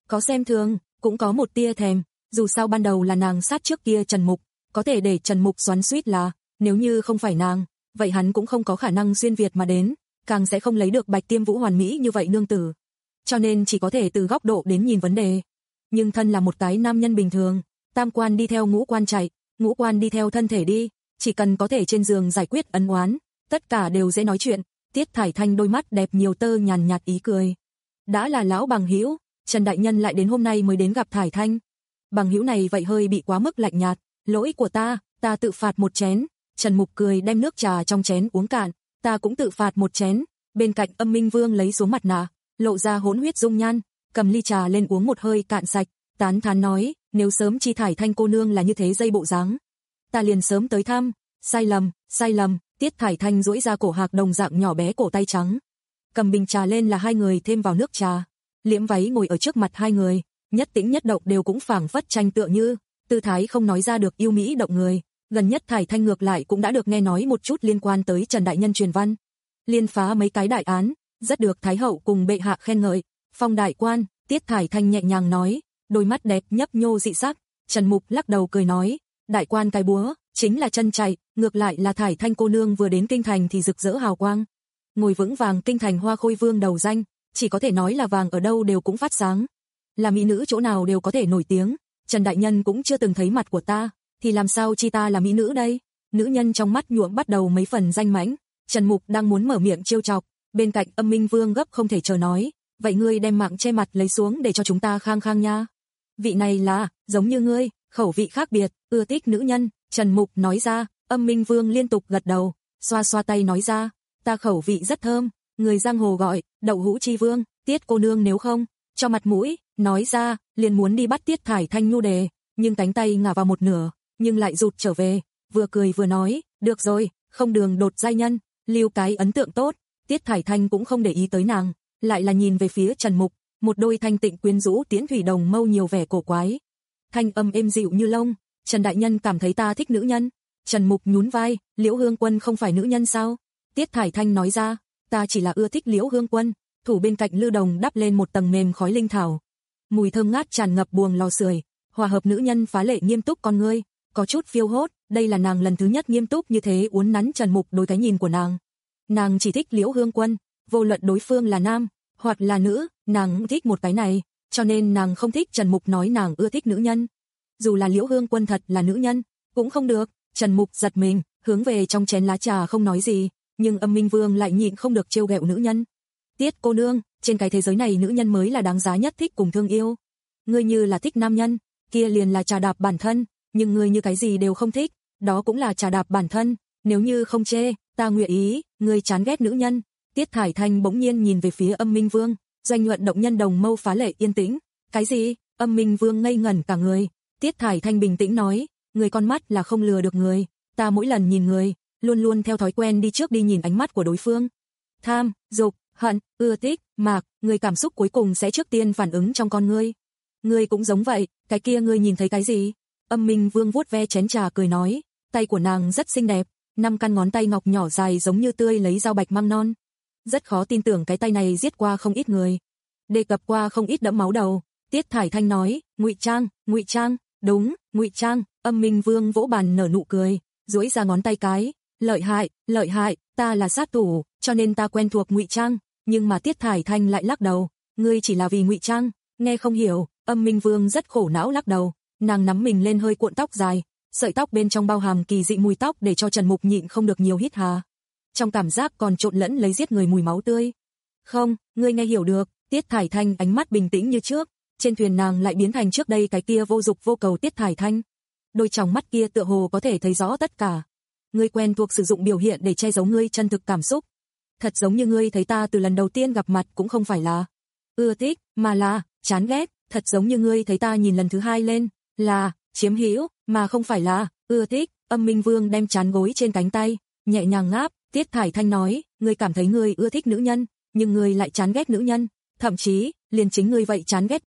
có xem thường, cũng có một tia thèm, dù sao ban đầu là nàng sát trước kia Trần Mục, có thể để Trần Mục xoắn xuýt là, nếu như không phải nàng, vậy hắn cũng không có khả năng xuyên Việt mà đến, càng sẽ không lấy được Bạch Tiêm Vũ hoàn mỹ như vậy nương tử. Cho nên chỉ có thể từ góc độ đến nhìn vấn đề. Nhưng thân là một cái nam nhân bình thường, tam quan đi theo ngũ quan chạy, ngũ quan đi theo thân thể đi, chỉ cần có thể trên giường giải quyết ân oán, tất cả đều dễ nói chuyện. Tiết Thải Thanh đôi mắt đẹp nhiều tơ nhàn nhạt ý cười. Đã là lão bằng hữu, Trần đại nhân lại đến hôm nay mới đến gặp Thải Thanh. Bằng hữu này vậy hơi bị quá mức lạnh nhạt, lỗi của ta, ta tự phạt một chén. Trần Mục cười đem nước trà trong chén uống cạn, ta cũng tự phạt một chén. Bên cạnh Âm Minh Vương lấy xuống mặt nạ, lộ ra hỗn huyết dung nhan, cầm ly trà lên uống một hơi cạn sạch, tán thán nói, nếu sớm chi Thải Thanh cô nương là như thế dây bộ dáng, ta liền sớm tới thăm. Sai lầm, sai lầm. Tiết Thải Thanh duỗi ra cổ hạc đồng dạng nhỏ bé cổ tay trắng, cầm bình trà lên là hai người thêm vào nước trà. Liễm váy ngồi ở trước mặt hai người, nhất tĩnh nhất động đều cũng phảng phất tranh tựa như, tư thái không nói ra được yêu mỹ động người. Gần nhất Thải Thanh ngược lại cũng đã được nghe nói một chút liên quan tới Trần đại nhân truyền văn, liên phá mấy cái đại án, rất được Thái hậu cùng bệ hạ khen ngợi. Phong đại quan, Tiết Thải Thanh nhẹ nhàng nói, đôi mắt đẹp nhấp nhô dị sắc. Trần Mục lắc đầu cười nói, đại quan cái búa, chính là chân chạy, ngược lại là Thải Thanh cô nương vừa đến kinh thành thì rực rỡ hào quang. Ngồi vững vàng kinh thành hoa khôi vương đầu danh, chỉ có thể nói là vàng ở đâu đều cũng phát sáng. Là mỹ nữ chỗ nào đều có thể nổi tiếng, Trần đại nhân cũng chưa từng thấy mặt của ta, thì làm sao chi ta là mỹ nữ đây? Nữ nhân trong mắt nhuộm bắt đầu mấy phần danh mãnh. Trần Mục đang muốn mở miệng trêu chọc, bên cạnh Âm Minh Vương gấp không thể chờ nói, vậy ngươi đem mạng che mặt lấy xuống để cho chúng ta khang khang nha. Vị này là, giống như ngươi, khẩu vị khác biệt, ưa thích nữ nhân. Trần Mục nói ra. Âm Minh Vương liên tục gật đầu, xoa xoa tay nói ra, ta khẩu vị rất thơm, người giang hồ gọi, đậu hũ chi vương. Tiết cô nương nếu không cho mặt mũi, nói ra, liền muốn đi bắt Tiết Thải Thanh nhu đề, nhưng cánh tay ngả vào một nửa, nhưng lại rụt trở về, vừa cười vừa nói, được rồi, không đường đột giai nhân, lưu cái ấn tượng tốt. Tiết Thải Thanh cũng không để ý tới nàng, lại là nhìn về phía Trần Mục, một đôi thanh tịnh quyến rũ tiễn thủy đồng mâu nhiều vẻ cổ quái. Thanh âm êm dịu như lông, Trần đại nhân cảm thấy ta thích nữ nhân. Trần Mục nhún vai, Liễu Hương Quân không phải nữ nhân sao? Tiết Thải Thanh nói ra, ta chỉ là ưa thích Liễu Hương Quân. Thủ bên cạnh Lư Đồng đắp lên một tầng mềm khói linh thảo, mùi thơm ngát tràn ngập buồng lò sưởi, hòa hợp nữ nhân phá lệ nghiêm túc con ngươi, có chút phiêu hốt. Đây là nàng lần thứ nhất nghiêm túc như thế uốn nắn Trần Mục đối cái nhìn của nàng. Nàng chỉ thích Liễu Hương Quân, vô luận đối phương là nam hoặc là nữ, nàng thích một cái này, cho nên nàng không thích Trần Mục nói nàng ưa thích nữ nhân. Dù là Liễu Hương Quân thật là nữ nhân, cũng không được. Trần Mục giật mình, hướng về trong chén lá trà không nói gì, nhưng Âm Minh Vương lại nhịn không được trêu ghẹo nữ nhân. Tiết cô nương, trên cái thế giới này nữ nhân mới là đáng giá nhất thích cùng thương yêu. Ngươi như là thích nam nhân, kia liền là trà đạp bản thân, nhưng ngươi như cái gì đều không thích, đó cũng là trà đạp bản thân, nếu như không chê, ta nguyện ý, ngươi chán ghét nữ nhân. Tiết Thải Thanh bỗng nhiên nhìn về phía Âm Minh Vương, doanh nhuận động nhân đồng mâu phá lệ yên tĩnh. Cái gì? Âm Minh Vương ngây ngẩn cả người. Tiết Thải Thanh bình tĩnh nói, người con mắt là không lừa được người, ta mỗi lần nhìn người, luôn luôn theo thói quen đi trước đi nhìn ánh mắt của đối phương. Tham, dục, hận, ưa thích, mạc, người cảm xúc cuối cùng sẽ trước tiên phản ứng trong con ngươi. Ngươi cũng giống vậy, cái kia ngươi nhìn thấy cái gì? Âm Minh Vương vuốt ve chén trà cười nói, tay của nàng rất xinh đẹp, năm căn ngón tay ngọc nhỏ dài giống như tươi lấy dao bạch măng non. Rất khó tin tưởng cái tay này giết qua không ít người, đề cập qua không ít đẫm máu đầu. Tiết Thải Thanh nói, ngụy trang, ngụy trang, đúng, ngụy trang. Âm Minh Vương vỗ bàn nở nụ cười, duỗi ra ngón tay cái, lợi hại, lợi hại, ta là sát thủ, cho nên ta quen thuộc ngụy trang. Nhưng mà Tiết Thải Thanh lại lắc đầu, ngươi chỉ là vì ngụy trang, nghe không hiểu. Âm Minh Vương rất khổ não lắc đầu, nàng nắm mình lên hơi cuộn tóc dài, sợi tóc bên trong bao hàm kỳ dị mùi tóc để cho Trần Mục nhịn không được nhiều hít hà. Trong cảm giác còn trộn lẫn lấy giết người mùi máu tươi. Không, ngươi nghe hiểu được. Tiết Thải Thanh ánh mắt bình tĩnh như trước, trên thuyền nàng lại biến thành trước đây cái kia vô dục vô cầu Tiết Thải Thanh. Đôi tròng mắt kia tựa hồ có thể thấy rõ tất cả. Ngươi quen thuộc sử dụng biểu hiện để che giấu ngươi chân thực cảm xúc. Thật giống như ngươi thấy ta từ lần đầu tiên gặp mặt cũng không phải là ưa thích, mà là chán ghét. Thật giống như ngươi thấy ta nhìn lần thứ hai lên là chiếm hữu, mà không phải là ưa thích. Âm Minh Vương đem trán gối trên cánh tay, nhẹ nhàng ngáp. Tiết Thải Thanh nói, ngươi cảm thấy ngươi ưa thích nữ nhân, nhưng ngươi lại chán ghét nữ nhân, thậm chí liền chính ngươi vậy chán ghét.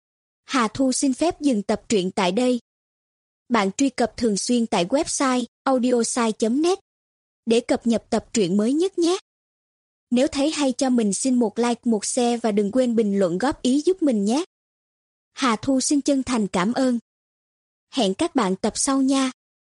Hà Thu xin phép dừng tập truyện tại đây. Bạn truy cập thường xuyên tại website audiosai chấm net để cập nhật tập truyện mới nhất nhé. Nếu thấy hay cho mình xin một like, một share và đừng quên bình luận góp ý giúp mình nhé. Hà Thu xin chân thành cảm ơn. Hẹn các bạn tập sau nha.